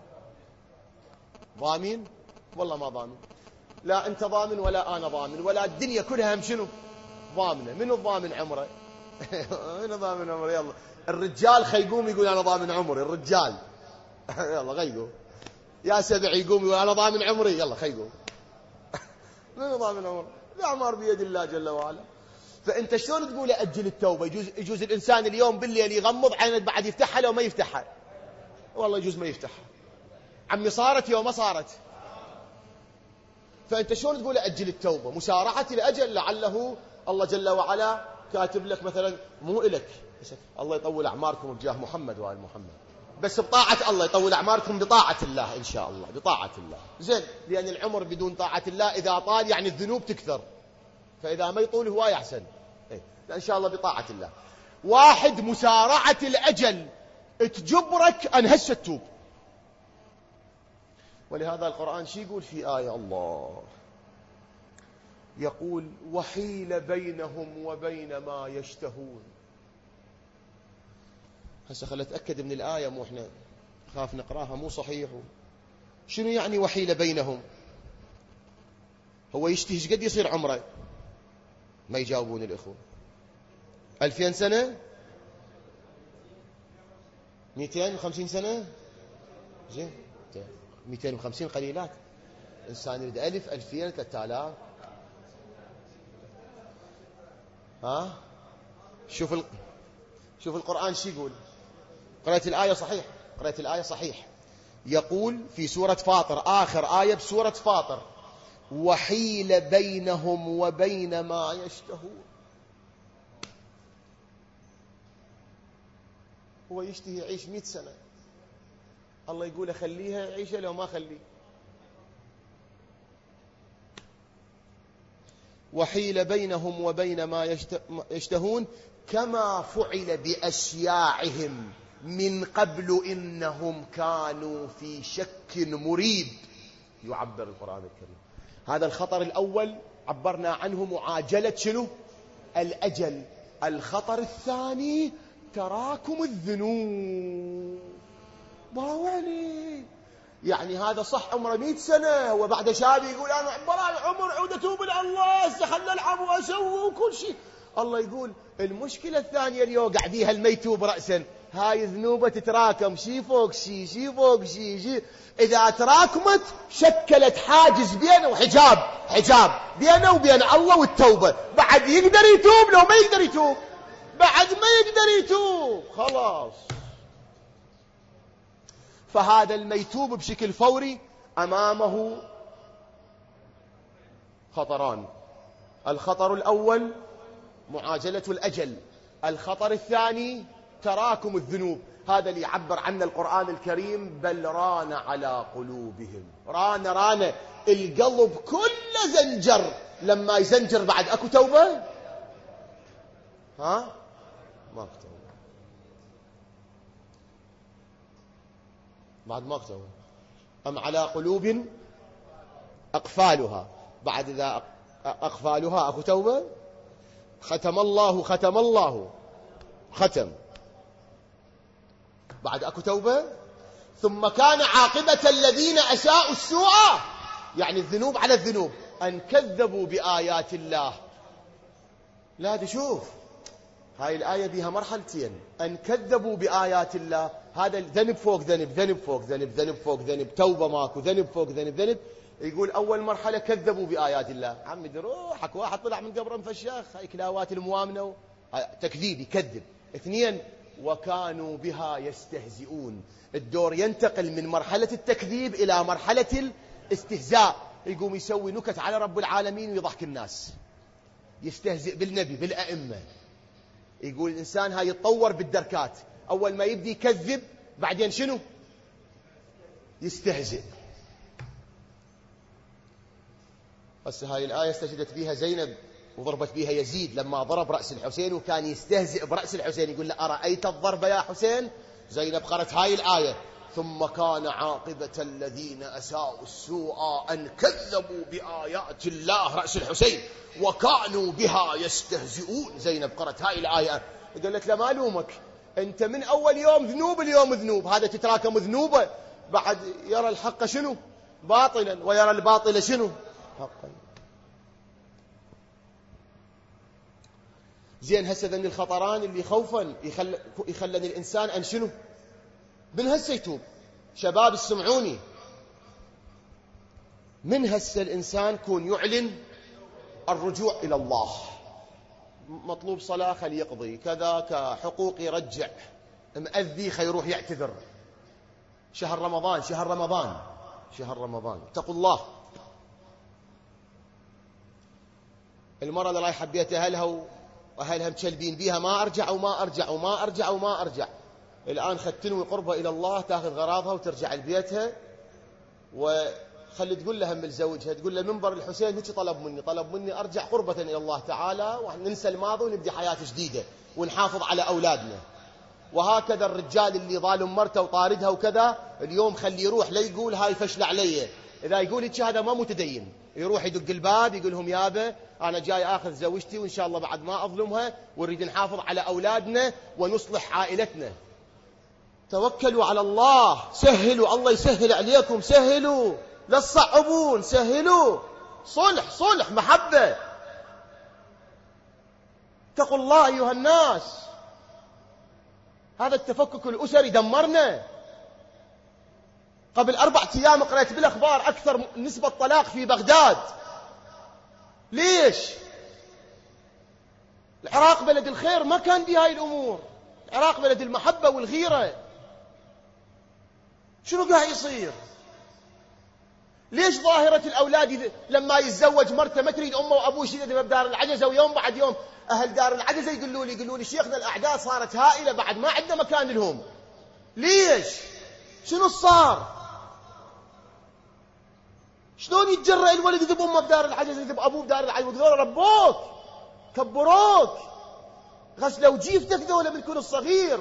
ضامن؟ والله ما ضامن. لا أنت ضامن ولا أنا ضامن ولا الدنيا كلها هم شنو ضامنة. منو الضامن عمره؟ منو ضامن عمره؟ يلا الرجال خيقوم يقول أنا ضامن عمري. الرجال يلا خيقوم. يا سبع يقوم يقول أنا ضامن عمري. يلا خيقوم. منو ضامن عمره؟ الأعمار بيد الله جل وعلا. فأنت شلون تقول أجل التوبة؟ يجوز الإنسان اليوم بالليل يغمض عينه بعد يفتحها لو ما يفتحها. والله يجوز ما يفتحها. عمي صارت يوم ما صارت. فأنت شلون تقول أجل التوبة؟ مسارعة الأجل لعله الله جل وعلا كاتب لك مثلا مو إلك الله يطول أعماركم بجاه محمد وآل محمد، بس بطاعة الله يطول أعماركم بطاعة الله إن شاء الله، بطاعة الله. زين، لأن العمر بدون طاعة الله إذا طال يعني الذنوب تكثر، فإذا ما يطول هو يحسن. إن شاء الله بطاعة الله. واحد مسارعة الأجل تجبرك أن هسه تتوب. ولهذا القرآن شي يقول في آية الله يقول وحيل بينهم وبين ما يشتهون. هسه خلت أتأكد من الآية، مو إحنا خاف نقراها مو صحيح. شنو يعني وحيل بينهم؟ هو يشتهي ايش قد يصير عمره؟ ما يجاوبون الإخوة. 2000 سنة 250 سنة. زين 250 قليلات. إنسان يريد 1000 2000 3000. ها شوف القرآن شو يقول. قرأت الآية صحيح، قرأت الآية صحيح. يقول في سورة فاطر، آخر آية بسورة فاطر، وحيل بينهم وبين ما يشتهون. هو يشتهي يعيش 100 سنة، الله يقول خليها يعيشها لو ما خليه. وحيل بينهم وبين ما يشتهون كما فعل بأشياعهم من قبل إنهم كانوا في شك مريب. يعبر القرآن الكريم هذا الخطر الأول عبرنا عنه معاجلة شنو؟ الأجل. الخطر الثاني تراكم الذنوب. باوعني يعني هذا صح عمره 100 سنة وبعد شاب يقول أنا عمر عود أتوب إلى الله خلنا ألعب وأسوي وكل شيء. الله يقول المشكلة الثانية اللي يوقع بيها الميتوب رأسا، هاي ذنوبه تتراكم شي فوق شي شي فوق شي. إذا تراكمت شكلت حاجز بينه وحجاب بينه وبين الله والتوبة. بعد يقدر يتوب لو ما يقدر يتوب، بعد ما يقدر يتوب خلاص. فهذا الميتوب بشكل فوري أمامه خطران. الخطر الأول معاجلة الأجل، الخطر الثاني تراكم الذنوب. هذا اللي يعبر عنه القرآن الكريم بل ران على قلوبهم. ران القلب كله زنجر. لما يزنجر بعد أكو توبة؟ ها؟ ما أكو توبة. بعد ما أكو توبة. أم على قلوب أقفالها. بعد إذا أقفالها أكو توبة؟ ختم الله ختم. بعد أكو توبة؟ ثم كان عاقبة الذين أساءوا السوء، يعني الذنوب على الذنوب، أن كذبوا بآيات الله. لا تشوف هاي الآية بها مرحلتين. أن كذبوا بآيات الله، هذا ذنب فوق ذنب، ذنب فوق ذنب، ذنب فوق ذنب، توبة ماكو، ذنب فوق ذنب ذنب. يقول أول مرحلة كذبوا بآيات الله. عمي روحك، واحد طلع من قبر فشاخ، هاي كلاوات الموامنة تكذيب يكذب. 2 وكانوا بها يستهزئون. الدور ينتقل من مرحلة التكذيب إلى مرحلة الاستهزاء. يقوم يسوي نكت على رب العالمين ويضحك الناس، يستهزئ بالنبي بالأئمة. يقول الإنسان هاي يتطور بالدركات. أول ما يبدي يكذب، بعدين شنو؟ يستهزئ. هسه هاي الآية استشهدت بها زينب وضربت بها يزيد لما ضرب رأس الحسين وكان يستهزئ برأس الحسين، يقول له أرأيت الضرب يا حسين؟ زينب قرأت هاي الآية ثم كان عاقبة الذين أساءوا السوء أن كذبوا بآيات الله رأس الحسين وكانوا بها يستهزئون. زينب قرأت هاي الآية قالت له ما ألومك، أنت من أول يوم ذنوب اليوم ذنوب، هذا تتراكم ذنوبه، بعد يرى الحق شنو؟ باطلا، ويرى الباطل شنو؟ حقا. زين هسه ذن الخطران اللي خوفا يخلن الإنسان أن شنو؟ من هسه يتوب. شباب السمعوني، من هسه الإنسان كون يعلن الرجوع إلى الله، مطلوب صلاة خلي يقضي كذا، كحقوق يرجع، مأذي خلي يروح يعتذر. شهر رمضان شهر رمضان شهر رمضان، اتقوا الله. المرة اللي رايحة بيت أهلها وأهلها متشلبين بيها، ما أرجع وما أرجع وما أرجع وما أرجع، الآن تنوي قربها إلى الله، تاخذ غراضها وترجع لبيتها، وخلي تقول لها من زوجها، تقول له منبر الحسين هيك طلب مني أرجع قربة إلى الله تعالى، وننسى الماضي ونبدي حياة جديدة ونحافظ على أولادنا. وهكذا الرجال اللي ظالم مرته وطاردها وكذا، اليوم خلي يروح لا يقول هاي فشل علي، إذا يقول لك هذا ما متدين، يروح يدق الباب يقول لهم يابا أنا جاي أخذ زوجتي وإن شاء الله بعد ما أظلمها، ونريد نحافظ على أولادنا ونصلح عائلتنا. توكلوا على الله، سهلوا، الله يسهل عليكم، سهلوا لا تصعبون، سهلوا، صلح صلح محبة. اتقوا الله أيها الناس، هذا التفكك الأسري دمرنا. قبل 4 أيام قرأت بالأخبار أكثر نسبة طلاق في بغداد. ليش؟ العراق بلد الخير، ما كان بهاي الأمور، العراق بلد المحبة والغيرة. شنو قاعد يصير؟ ليش ظاهرة الأولاد لما يتزوج مرته ما تريد أمه وأبوه يشيلها بدار العجزة، ويوم بعد يوم أهل دار العجزة يقولوا لي شيخنا الأعداد صارت هائلة بعد ما عندنا مكان لهم. ليش؟ شنو صار؟ شلون يتجرأ الولد يذب أمه بدار العجزة، يذب أبوه بدار العجزة، وذولا ربوك كبروك غسلوا جيفتك ذولا من كل الصغير،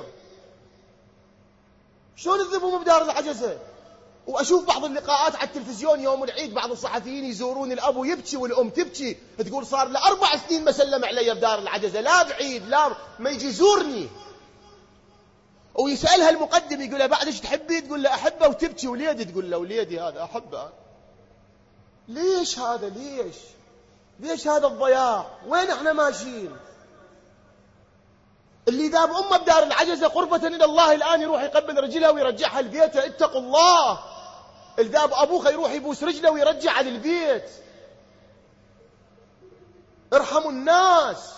شلون يذب أمه بدار العجزة؟ وأشوف بعض اللقاءات على التلفزيون يوم العيد، بعض الصحفيين يزورون الأب ويبكي والأم تبكي، تقول صار له 4 سنين ما سلم علي بدار العجزة، لا بعيد لا ما يجي يزورني. ويسألها المقدم يقول لها بعد ايش تحبي؟ تقول له أحبه، وتبكي. وليدي تقول له وليدي هذا أحبه. ليش هذا؟ ليش هذا الضياع؟ وين احنا ماشيين؟ اللي ذاب أمه بدار العجزة قربة إلى الله الآن يروح يقبل رجلها ويرجعها لبيتها. اتقوا الله. اللي ذاب أبوه يروح يبوس رجله ويرجعها للبيت. ارحموا الناس.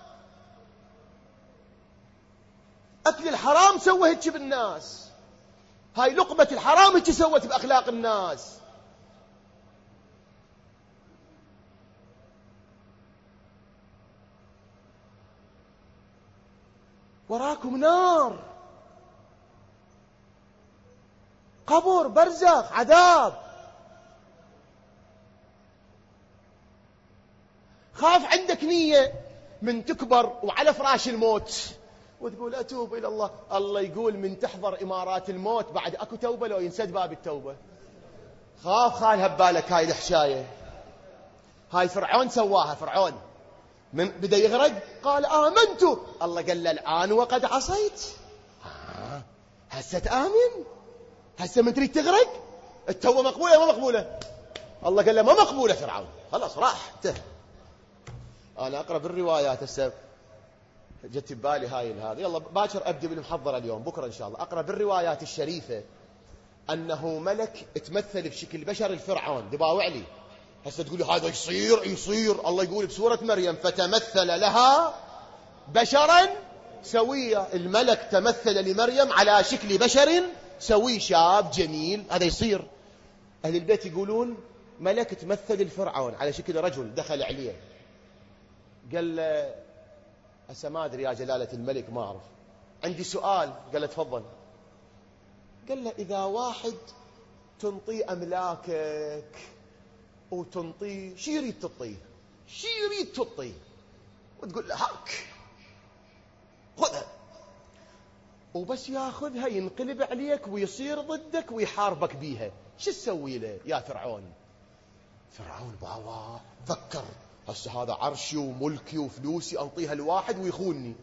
أكل الحرام سوى هيك بالناس، هاي لقمة الحرام هيك سوت بأخلاق الناس. وراكم نار، قبر، برزخ، عذاب. خاف عندك نية من تكبر وعلى فراش الموت وتقول أتوب إلى الله، الله يقول من تحضر إمارات الموت بعد أكو توبة لو ينسد باب التوبة. خاف خالها ببالك هاي الحشاية. هاي فرعون سواها. فرعون من بدأ يغرق قال آمنت، الله قال له الآن وقد عصيت. هسه تآمن؟ هسه من تريد تغرق؟ التوبة مقبولة ما مقبولة؟ الله قال له ما مقبولة. فرعون خلاص راح. أنا أقرأ بالروايات هسه جت ببالي هاي هذا، يلا باكر أبدأ بالمحضرة اليوم، بكرة إن شاء الله أقرأ بالروايات الشريفة أنه ملك تمثل بشكل بشر الفرعون دباوعلي. هسه تقولي هذا يصير الله يقول بسورة مريم فتمثل لها بشرا سويا. الملك تمثل لمريم على شكل بشر سوي، شاب جميل، هذا يصير. أهل البيت يقولون ملك تمثل الفرعون على شكل رجل دخل عليه، قال له هسه ما أدري يا جلالة الملك ما أعرف، عندي سؤال. قال له تفضل. قال له إذا واحد تنطيه أملاكك وتنطيه شي يريد تعطيه وتقول له هاك خذها، وبس ياخذها ينقلب عليك ويصير ضدك ويحاربك بيها، شو تسوي له يا فرعون؟ فرعون باوا فكر، هسه هذا عرشي وملكي وفلوسي انطيها الواحد ويخونني،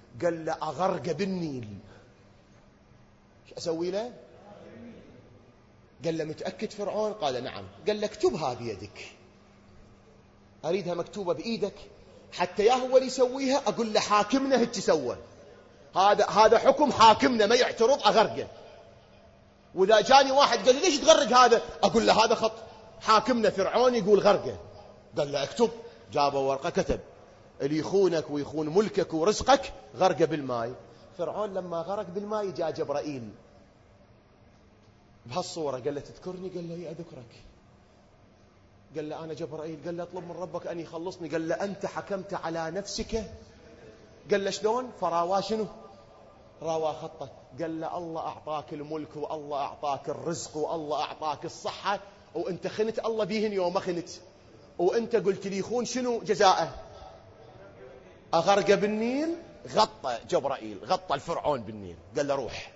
قال له أغرقه بالنيل. شو أسوي له؟ قال له متأكد فرعون؟ قال نعم. قال له اكتبها بيدك، أريدها مكتوبة بإيدك حتى يا هو اللي يسويها أقول له حاكمنا هيك سوى، هذا حكم حاكمنا ما يعترض أغرقه. وإذا جاني واحد قال لي ليش تغرق هذا، أقول له هذا خط حاكمنا فرعون يقول غرقه. قال له اكتب. جابوا ورقة كتب اللي يخونك ويخون ملكك ورزقك غرقه بالماء. فرعون لما غرق بالماء جاء جبرائيل بهالصورة، قال له تذكرني؟ قال له اي أذكرك. قال له أنا جبرائيل. قال له أطلب من ربك أن يخلصني. قال له أنت حكمت على نفسك. قال له شلون؟ فراواه شنو؟ راواه خطه. قال له الله أعطاك الملك والله أعطاك الرزق والله أعطاك الصحة، وأنت خنت الله بيهن يوم ما خنت، وأنت قلت لي خون شنو جزاءه؟ أغرق بالنيل. غطى جبرائيل، غطى الفرعون بالنيل. قال له روح.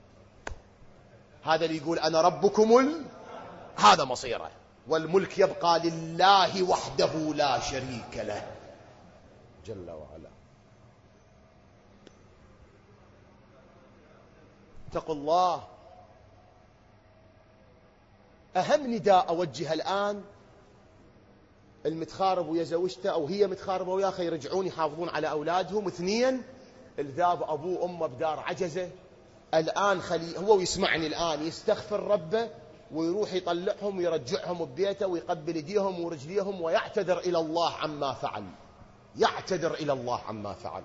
هذا اللي يقول أنا ربكم هذا مصيره. والملك يبقى لله وحده لا شريك له جل وعلا. اتقوا الله. أهم نداء أوجه الآن المتخارب ويا زوجته أو هي متخاربة ويا أخي يرجعون يحافظون على أولادهم. 2 الذاب أبوه أمه بدار عجزة، الآن خلي هو ويسمعني الآن يستغفر ربه ويروح يطلعهم ويرجعهم ببيته ويقبل ايديهم ورجليهم ويعتذر إلى الله عما فعل، يعتذر إلى الله عما فعل.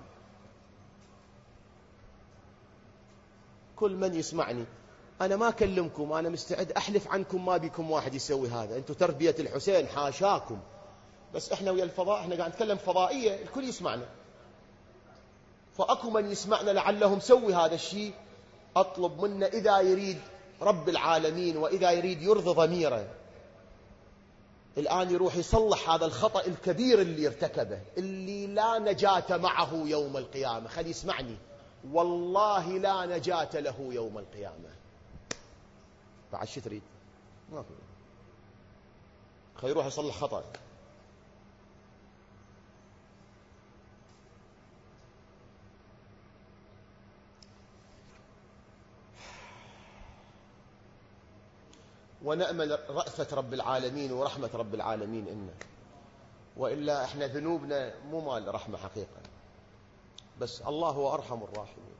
كل من يسمعني أنا ما أكلمكم، أنا مستعد أحلف عنكم ما بيكم واحد يسوي هذا. أنتم تربية الحسين حاشاكم، بس إحنا ويا الفضاء، إحنا قاعد نتكلم فضائية الكل يسمعنا، فأكو من يسمعنا لعلهم سوي هذا الشيء. أطلب منه إذا يريد رب العالمين وإذا يريد يرضي ضميره الآن يروح يصلح هذا الخطأ الكبير اللي ارتكبه، اللي لا نجاة معه يوم القيامة. خلي يسمعني، والله لا نجاة له يوم القيامة. بعد شو تريد؟ ما في، خلي يروح يصلح خطأ. ونأمل رأفة رب العالمين ورحمة رب العالمين إنا، وإلا إحنا ذنوبنا مو مال رحمة حقيقة، بس الله هو أرحم الراحمين.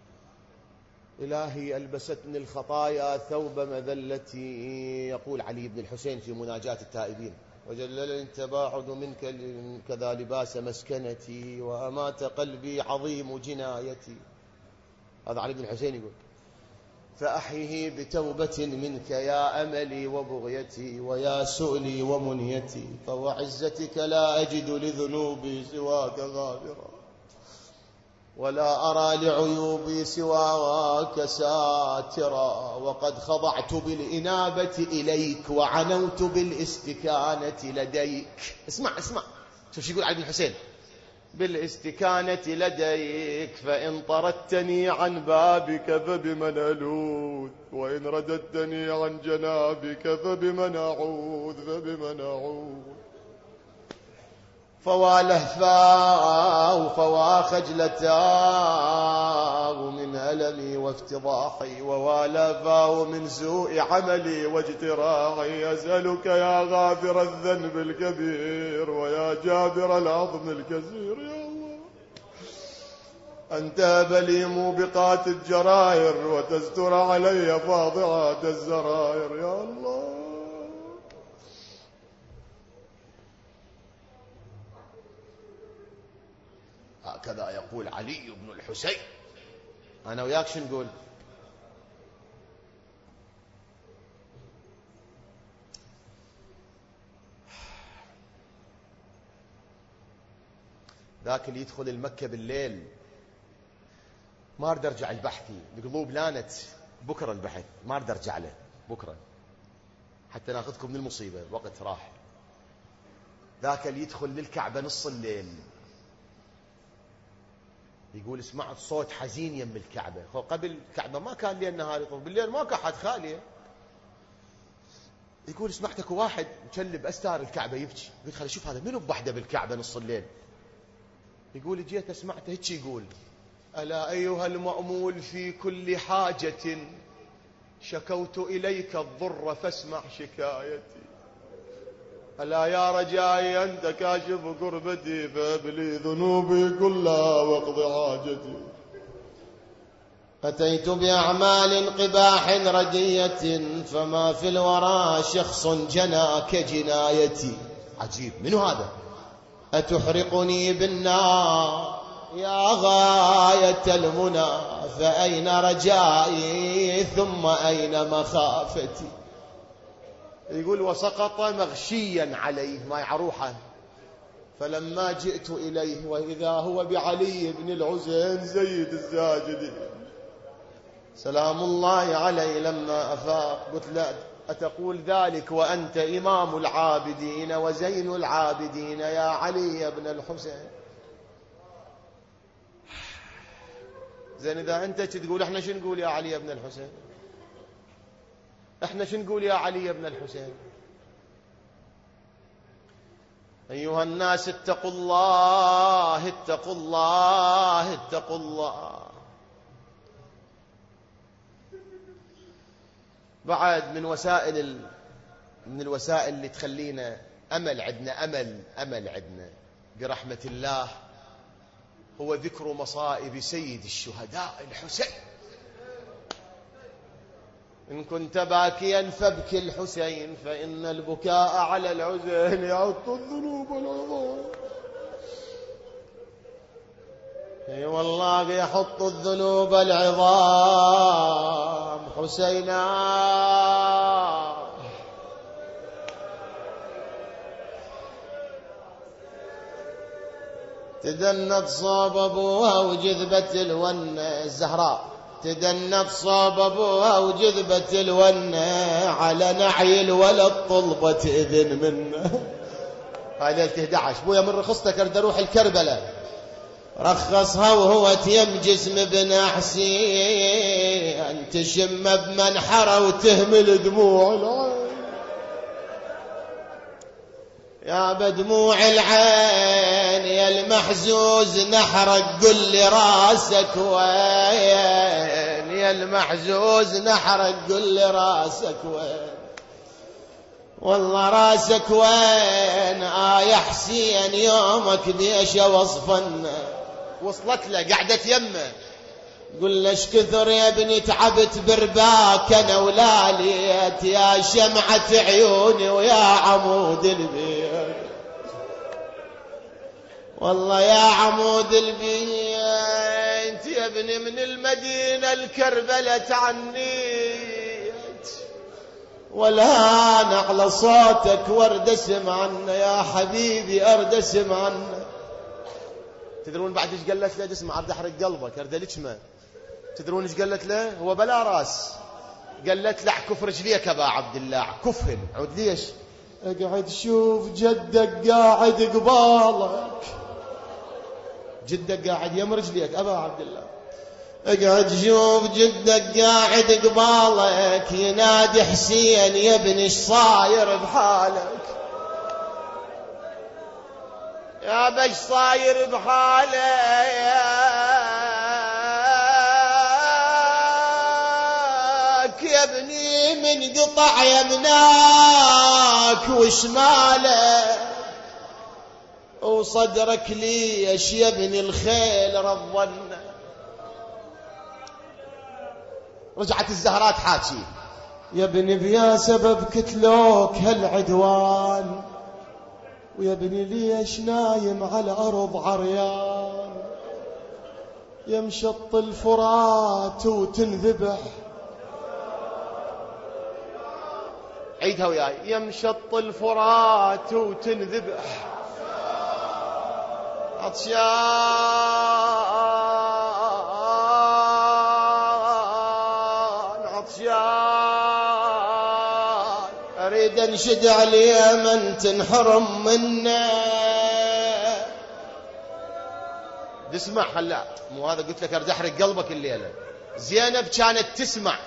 إلهي ألبستني الخطايا ثوب مذلتي، يقول علي بن الحسين في مناجاة التائبين، وجللني التباعد منك كذا لباس مسكنتي، وأمات قلبي عظيم جنايتي. هذا علي بن الحسين يقول فأحيه بتوبة منك يا أملي وبغيتي ويا سؤلي ومنيتي، فوعزتك لا أجد لذنوبي سواك غافرا، ولا أرى لعيوبي سواك ساترا، وقد خضعت بالإنابة إليك وعنوت بالاستكانة لديك. اسمع شوف يقول علي بن الحسين، بالاستكانة لديك، فإن طردتني عن بابك فبمن ألوذ، وإن رددتني عن جنابك فبمن أعوذ. فوا لهفاه فوا خجلتاه من ألمي وافتضاحي، ووالفاه من سوء عملي واجتراحي. أسألك يا غافر الذنب الكبير ويا جابر العظم الكثير يا الله أن تهب موبقات الجرائر وتستر علي فاضعات الزرائر يا الله. هكذا يقول علي بن الحسين. أنا وياك شو نقول؟ ذاك اللي يدخل المكة بالليل ما أرد أرجع البحثي، القلوب لانت بكرة البحث، ما أرد أرجع له بكرة حتى ناخذكم من المصيبة، وقت راح. ذاك اللي يدخل للكعبة نص الليل يقول سمعت صوت حزين يم الكعبة. قبل الكعبة ما كان ليل نهار يطوف، بالليل ما كان حد خالية. يقول سمعتك واحد مشلب أستار الكعبة يبكي. قلت خلي شوف هذا منو بوحده بالكعبة نص الليل. يقول جيت سمعته هيك يقول ألا أيها المأمول في كل حاجة شكوت إليك الضر فاسمع شكايتي. ألا يا رجائي أنت كاشف كربتي فابلي ذنوبي كلها واقض حاجتي. أتيت بأعمال قباح ردية فما في الورى شخص جنى كجنايتي. عجيب، منو هذا؟ أتحرقني بالنار يا غاية المنى فأين رجائي ثم أين مخافتي. يقول وسقط مغشيا عليه ما يعروحه فلما جئت إليه وإذا هو بعلي بن الحسين سيد الساجدين سلام الله عليه لما أفاق. قلت له أتقول ذلك وأنت إمام العابدين وزين العابدين يا علي بن الحسين؟ زين إذا أنت تقول إحنا شو نقول يا علي بن الحسين؟ إحنا شو نقول يا علي بن الحسين؟ أيها الناس اتقوا الله اتقوا الله اتقوا الله. بعد من الوسائل اللي تخلينا أمل عندنا أمل عندنا برحمة الله هو ذكر مصائب سيد الشهداء الحسين. إن كنت باكيا فابكي الحسين فإن البكاء على الحسين يعط الذنوب العظام. اي والله يحط الذنوب العظام. حسينا تدنت صوب ابوها وجذبت الونه الزهراء تدنت صوب ابوها وجذبت الونه على نعي الولد طلبت اذن منه. هاي ليله 11 ابويا من رخصتك اريد اروح الكربله رخصها وهو تيم جسم بن حسين تشم بمنحره وتهمل دموع العين. يا بدموع العين يا المحزوز نحرك قل لي راسك وين. يا المحزوز نحرك قل لي راسك وين. والله راسك وين يا حسين يومك بيش وصفنا. وصلت له قعدت يمه قل ليش كثر يا ابني تعبت برباك انا ولا ليت يا شمعة عيوني ويا عمود البيت. والله يا عمود البيت يا ابني من المدينة الكربلة عنيت والهان على صوتك وارد اسمع عنه يا حبيبي ارد اسمع عنه. تدرون بعد ايش قالت له؟ اسمع ارد احرق قلبك ارد لجمه. تدرون ايش قالت له؟ هو بلا راس. قالت له اعكف رجليك ابا عبد الله اعكفهن. عود ليش؟ اقعد شوف جدك قاعد قبالك. جدك قاعد يم رجليك ابا عبد الله. اقعد شوف جدك قاعد قبالك ينادي حسين يا ابني ايش صاير بحالك. يا بش صاير بحالك يا ابني من قطع يمناك وشمالك وصدرك ليش يا ابني الخيل رضنا. رجعت الزهراء تحاكي يا ابني بيا سبب كتلوك هالعدوان ويا ابني ليش نايم على أرض عريان. يمشط الفرات وتنذبح. عيدها وياي. يمشط الفرات وتنذبح عطشان أريد أنشد عليه من تنحرم منه. تسمع هلا مو هذا قلت لك أريد أحرق قلبك الليلة. زينب كانت تسمع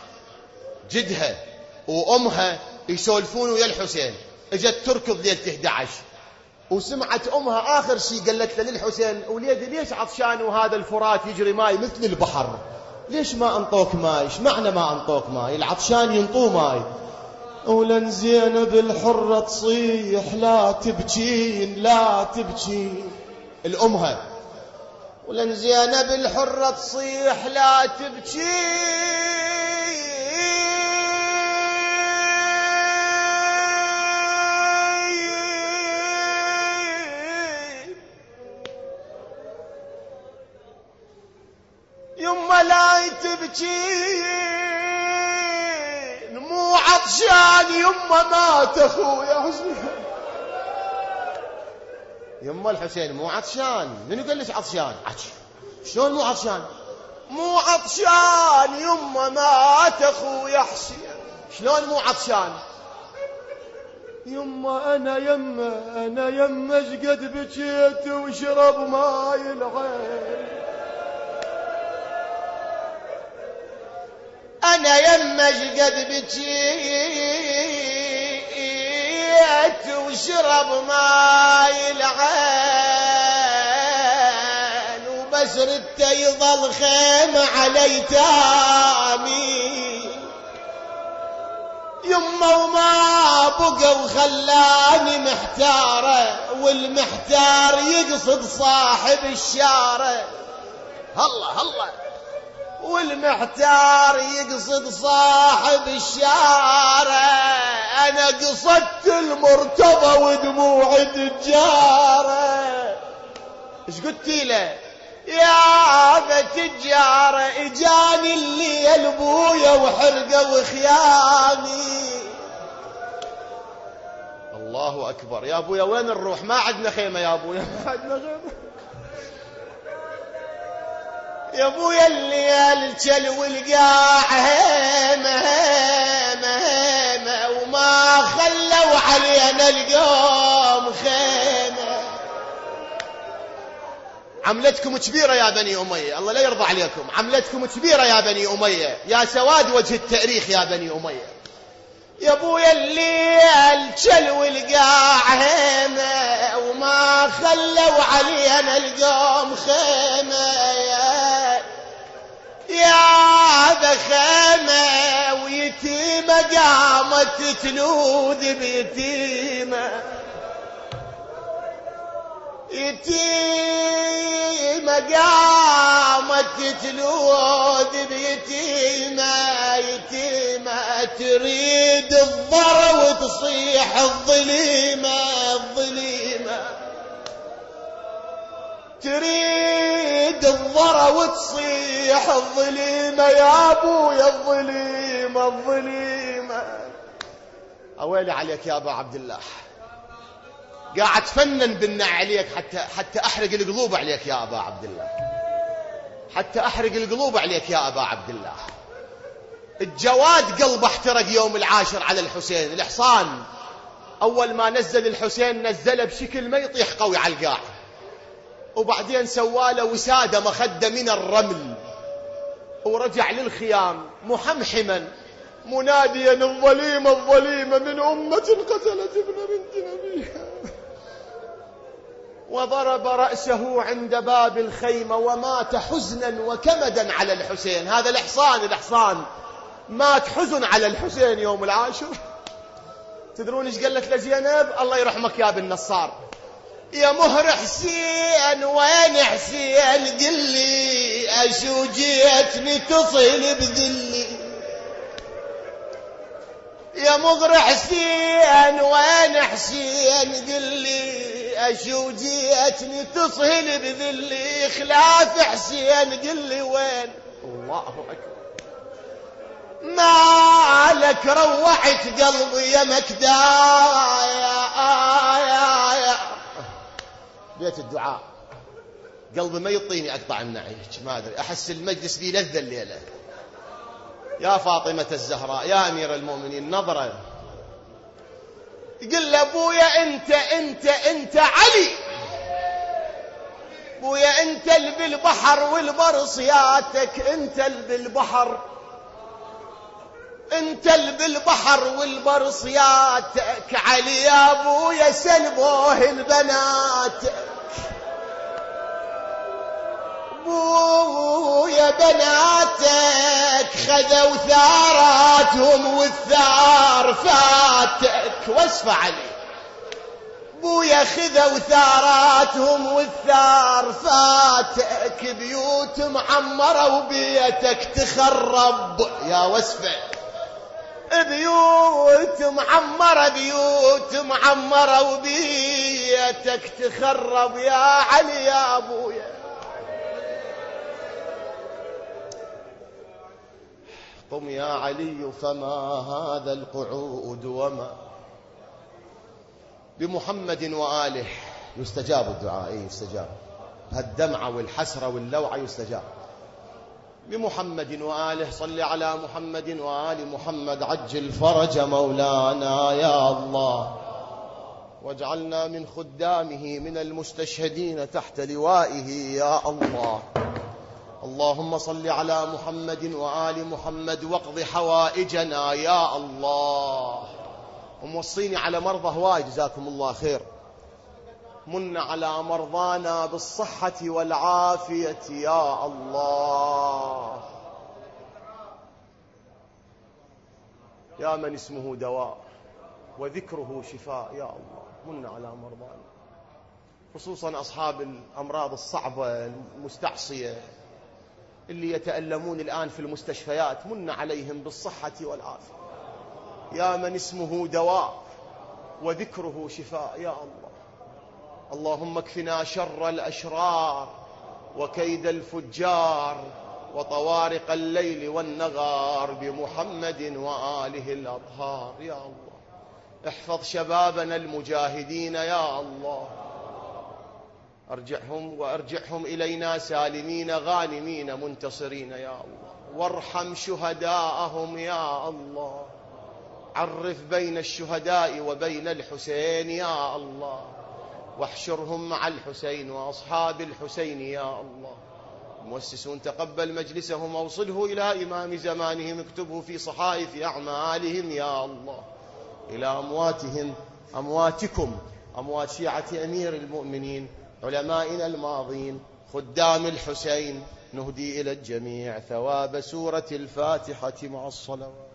جدها وأمها يسولفون ويا الحسين. اجت تركض ليلة 11 وسمعت أمها آخر شيء قالت له للحسين: وليدي ليش عطشان وهذا الفرات يجري ماي مثل البحر؟ ليش ما أنطوك ماي؟ إيش معنى ما أنطوك ماي؟ العطشان ينطو ماي. ولن زينب الحرة تصيح: لا تبكين لا تبكين. الأمها: ولن زينب الحرة تصيح لا تبكين. يما لا تبكين، مو عطشان يما مات اخويا حسين. يما الحسين مو عطشان. منو قال لك عطشان؟ شلون مو عطشان؟ مو عطشان يما مات اخويا حسين. شلون مو عطشان؟ يما انا يما شقد بكيت وشرب ماي العين. أنا يما شقد بكيت وشرب ماي العين، وبس ردت يظل خيمة على يتامي. يما وما بقى وخلاني محتارة، والمحتار يقصد صاحب الشارة. هلا هلا. والمحتار يقصد صاحب الشارع، أنا قصدت المرتضى ودموع تجارة. ايش قلتي له؟ يا ابا تجارة اجاني الليل ابويا وحرقه وخيامي. الله اكبر. يا ابويا وين نروح؟ ما عندنا خيمة يا ابويا، ما عندنا خيمة. يا ابويا الليل جل والقاع هيمة هيمة هيمة، وما خلوا علينا القوم خيمة. عملتكم كبيرة يا بني أمية، الله لا يرضى عليكم. عملتكم كبيرة يا بني أمية، يا سواد وجه التاريخ يا بني أمية. يا ابويا الليل جل والقاع هيمة، وما خلوا علينا القوم خيمة. يا ذا خيمة ويتيمة قامت تلوذ بيتيمة. يتيمة قامت تلوذ بيتيمة. يتيمة تريد الضر وتصيح الظليمة. الظليمة تريد الضر وتصيح الظليمة. يا ابويا الظليمة الظليمة. اويلي عليك يا ابا عبد الله، قاعد تفنن بالنا عليك حتى احرق القلوب عليك يا ابا عبد الله، حتى احرق القلوب عليك يا ابا عبد الله. الجواد قلبه احترق يوم العاشر على الحسين. الحصان اول ما نزل الحسين نزله بشكل ما يطيح قوي على القاع، وبعدين سواله وسادة مخدة من الرمل، ورجع للخيام محمحما مناديا: الظليمة الظليمة من أمة قتلت ابن بنت نبيها. وضرب رأسه عند باب الخيمة ومات حزنا وكمدا على الحسين. هذا الحصان مات حزن على الحسين يوم العاشر. تدرون ايش قالت لزينب؟ الله يرحمك يا بن نصار: يا مهر حسين وين حسين؟ قل لي اشو جيتني تصل بذلي. يا مغر حسين وين حسين؟ قل لي اشو جيتني تصل بذلي. خلاف حسين قل لي وين؟ الله اكبر. مالك روعت قلبي يا مكدايا. بيت الدعاء قلبي ما يطيني أقطع النعيج، ما أدري، أحس المجلس ذي لذة الليلة. يا فاطمة الزهراء يا أمير المؤمنين، نظرة قل أبويا أنت علي. أبويا أنت اللي بالبحر والبر صياتك، أنت اللي بالبحر، انت بالبحر والبرصياتك علي يا ابويا سلبوه البنات بويا بناتك خذوا ثاراتهم والثار فاتك واسفع علي بويا خذوا ثاراتهم والثار فاتك بيوت معمرة وبيتك تخرب يا وسفة بيوت معمرة وبيتك تخرب يا علي يا ابويا قم يا علي فما هذا القعود وما بمحمد وآله يستجاب الدعاء يستجاب هالدمعة والحسرة واللوعة يستجاب بمحمد وآله صل على محمد وآل محمد عجل فرج مولانا يا الله واجعلنا من خدامه من المستشهدين تحت لوائه يا الله اللهم صل على محمد وآل محمد واقض حوائجنا يا الله وموصيني على مرضى هواي جزاكم الله خير من على مرضانا بالصحة والعافية يا الله يا من اسمه دواء وذكره شفاء يا الله من على مرضانا خصوصا أصحاب الأمراض الصعبة المستعصية اللي يتألمون الآن في المستشفيات من عليهم بالصحة والعافية يا من اسمه دواء وذكره شفاء يا الله اللهم اكفنا شر الأشرار وكيد الفجار وطوارق الليل والنغار بمحمد وآله الأطهار يا الله احفظ شبابنا المجاهدين يا الله وارجعهم إلينا سالمين غانمين منتصرين يا الله وارحم شهداءهم يا الله عرف بين الشهداء وبين الحسين يا الله واحشرهم مع الحسين وأصحاب الحسين يا الله المؤسسون تقبل مجلسهم واوصله إلى إمام زمانهم اكتبه في صحائف أعمالهم يا الله إلى أمواتكم أموات شيعة أمير المؤمنين علمائنا الماضين خدام الحسين نهدي إلى الجميع ثواب سورة الفاتحة مع الصلوات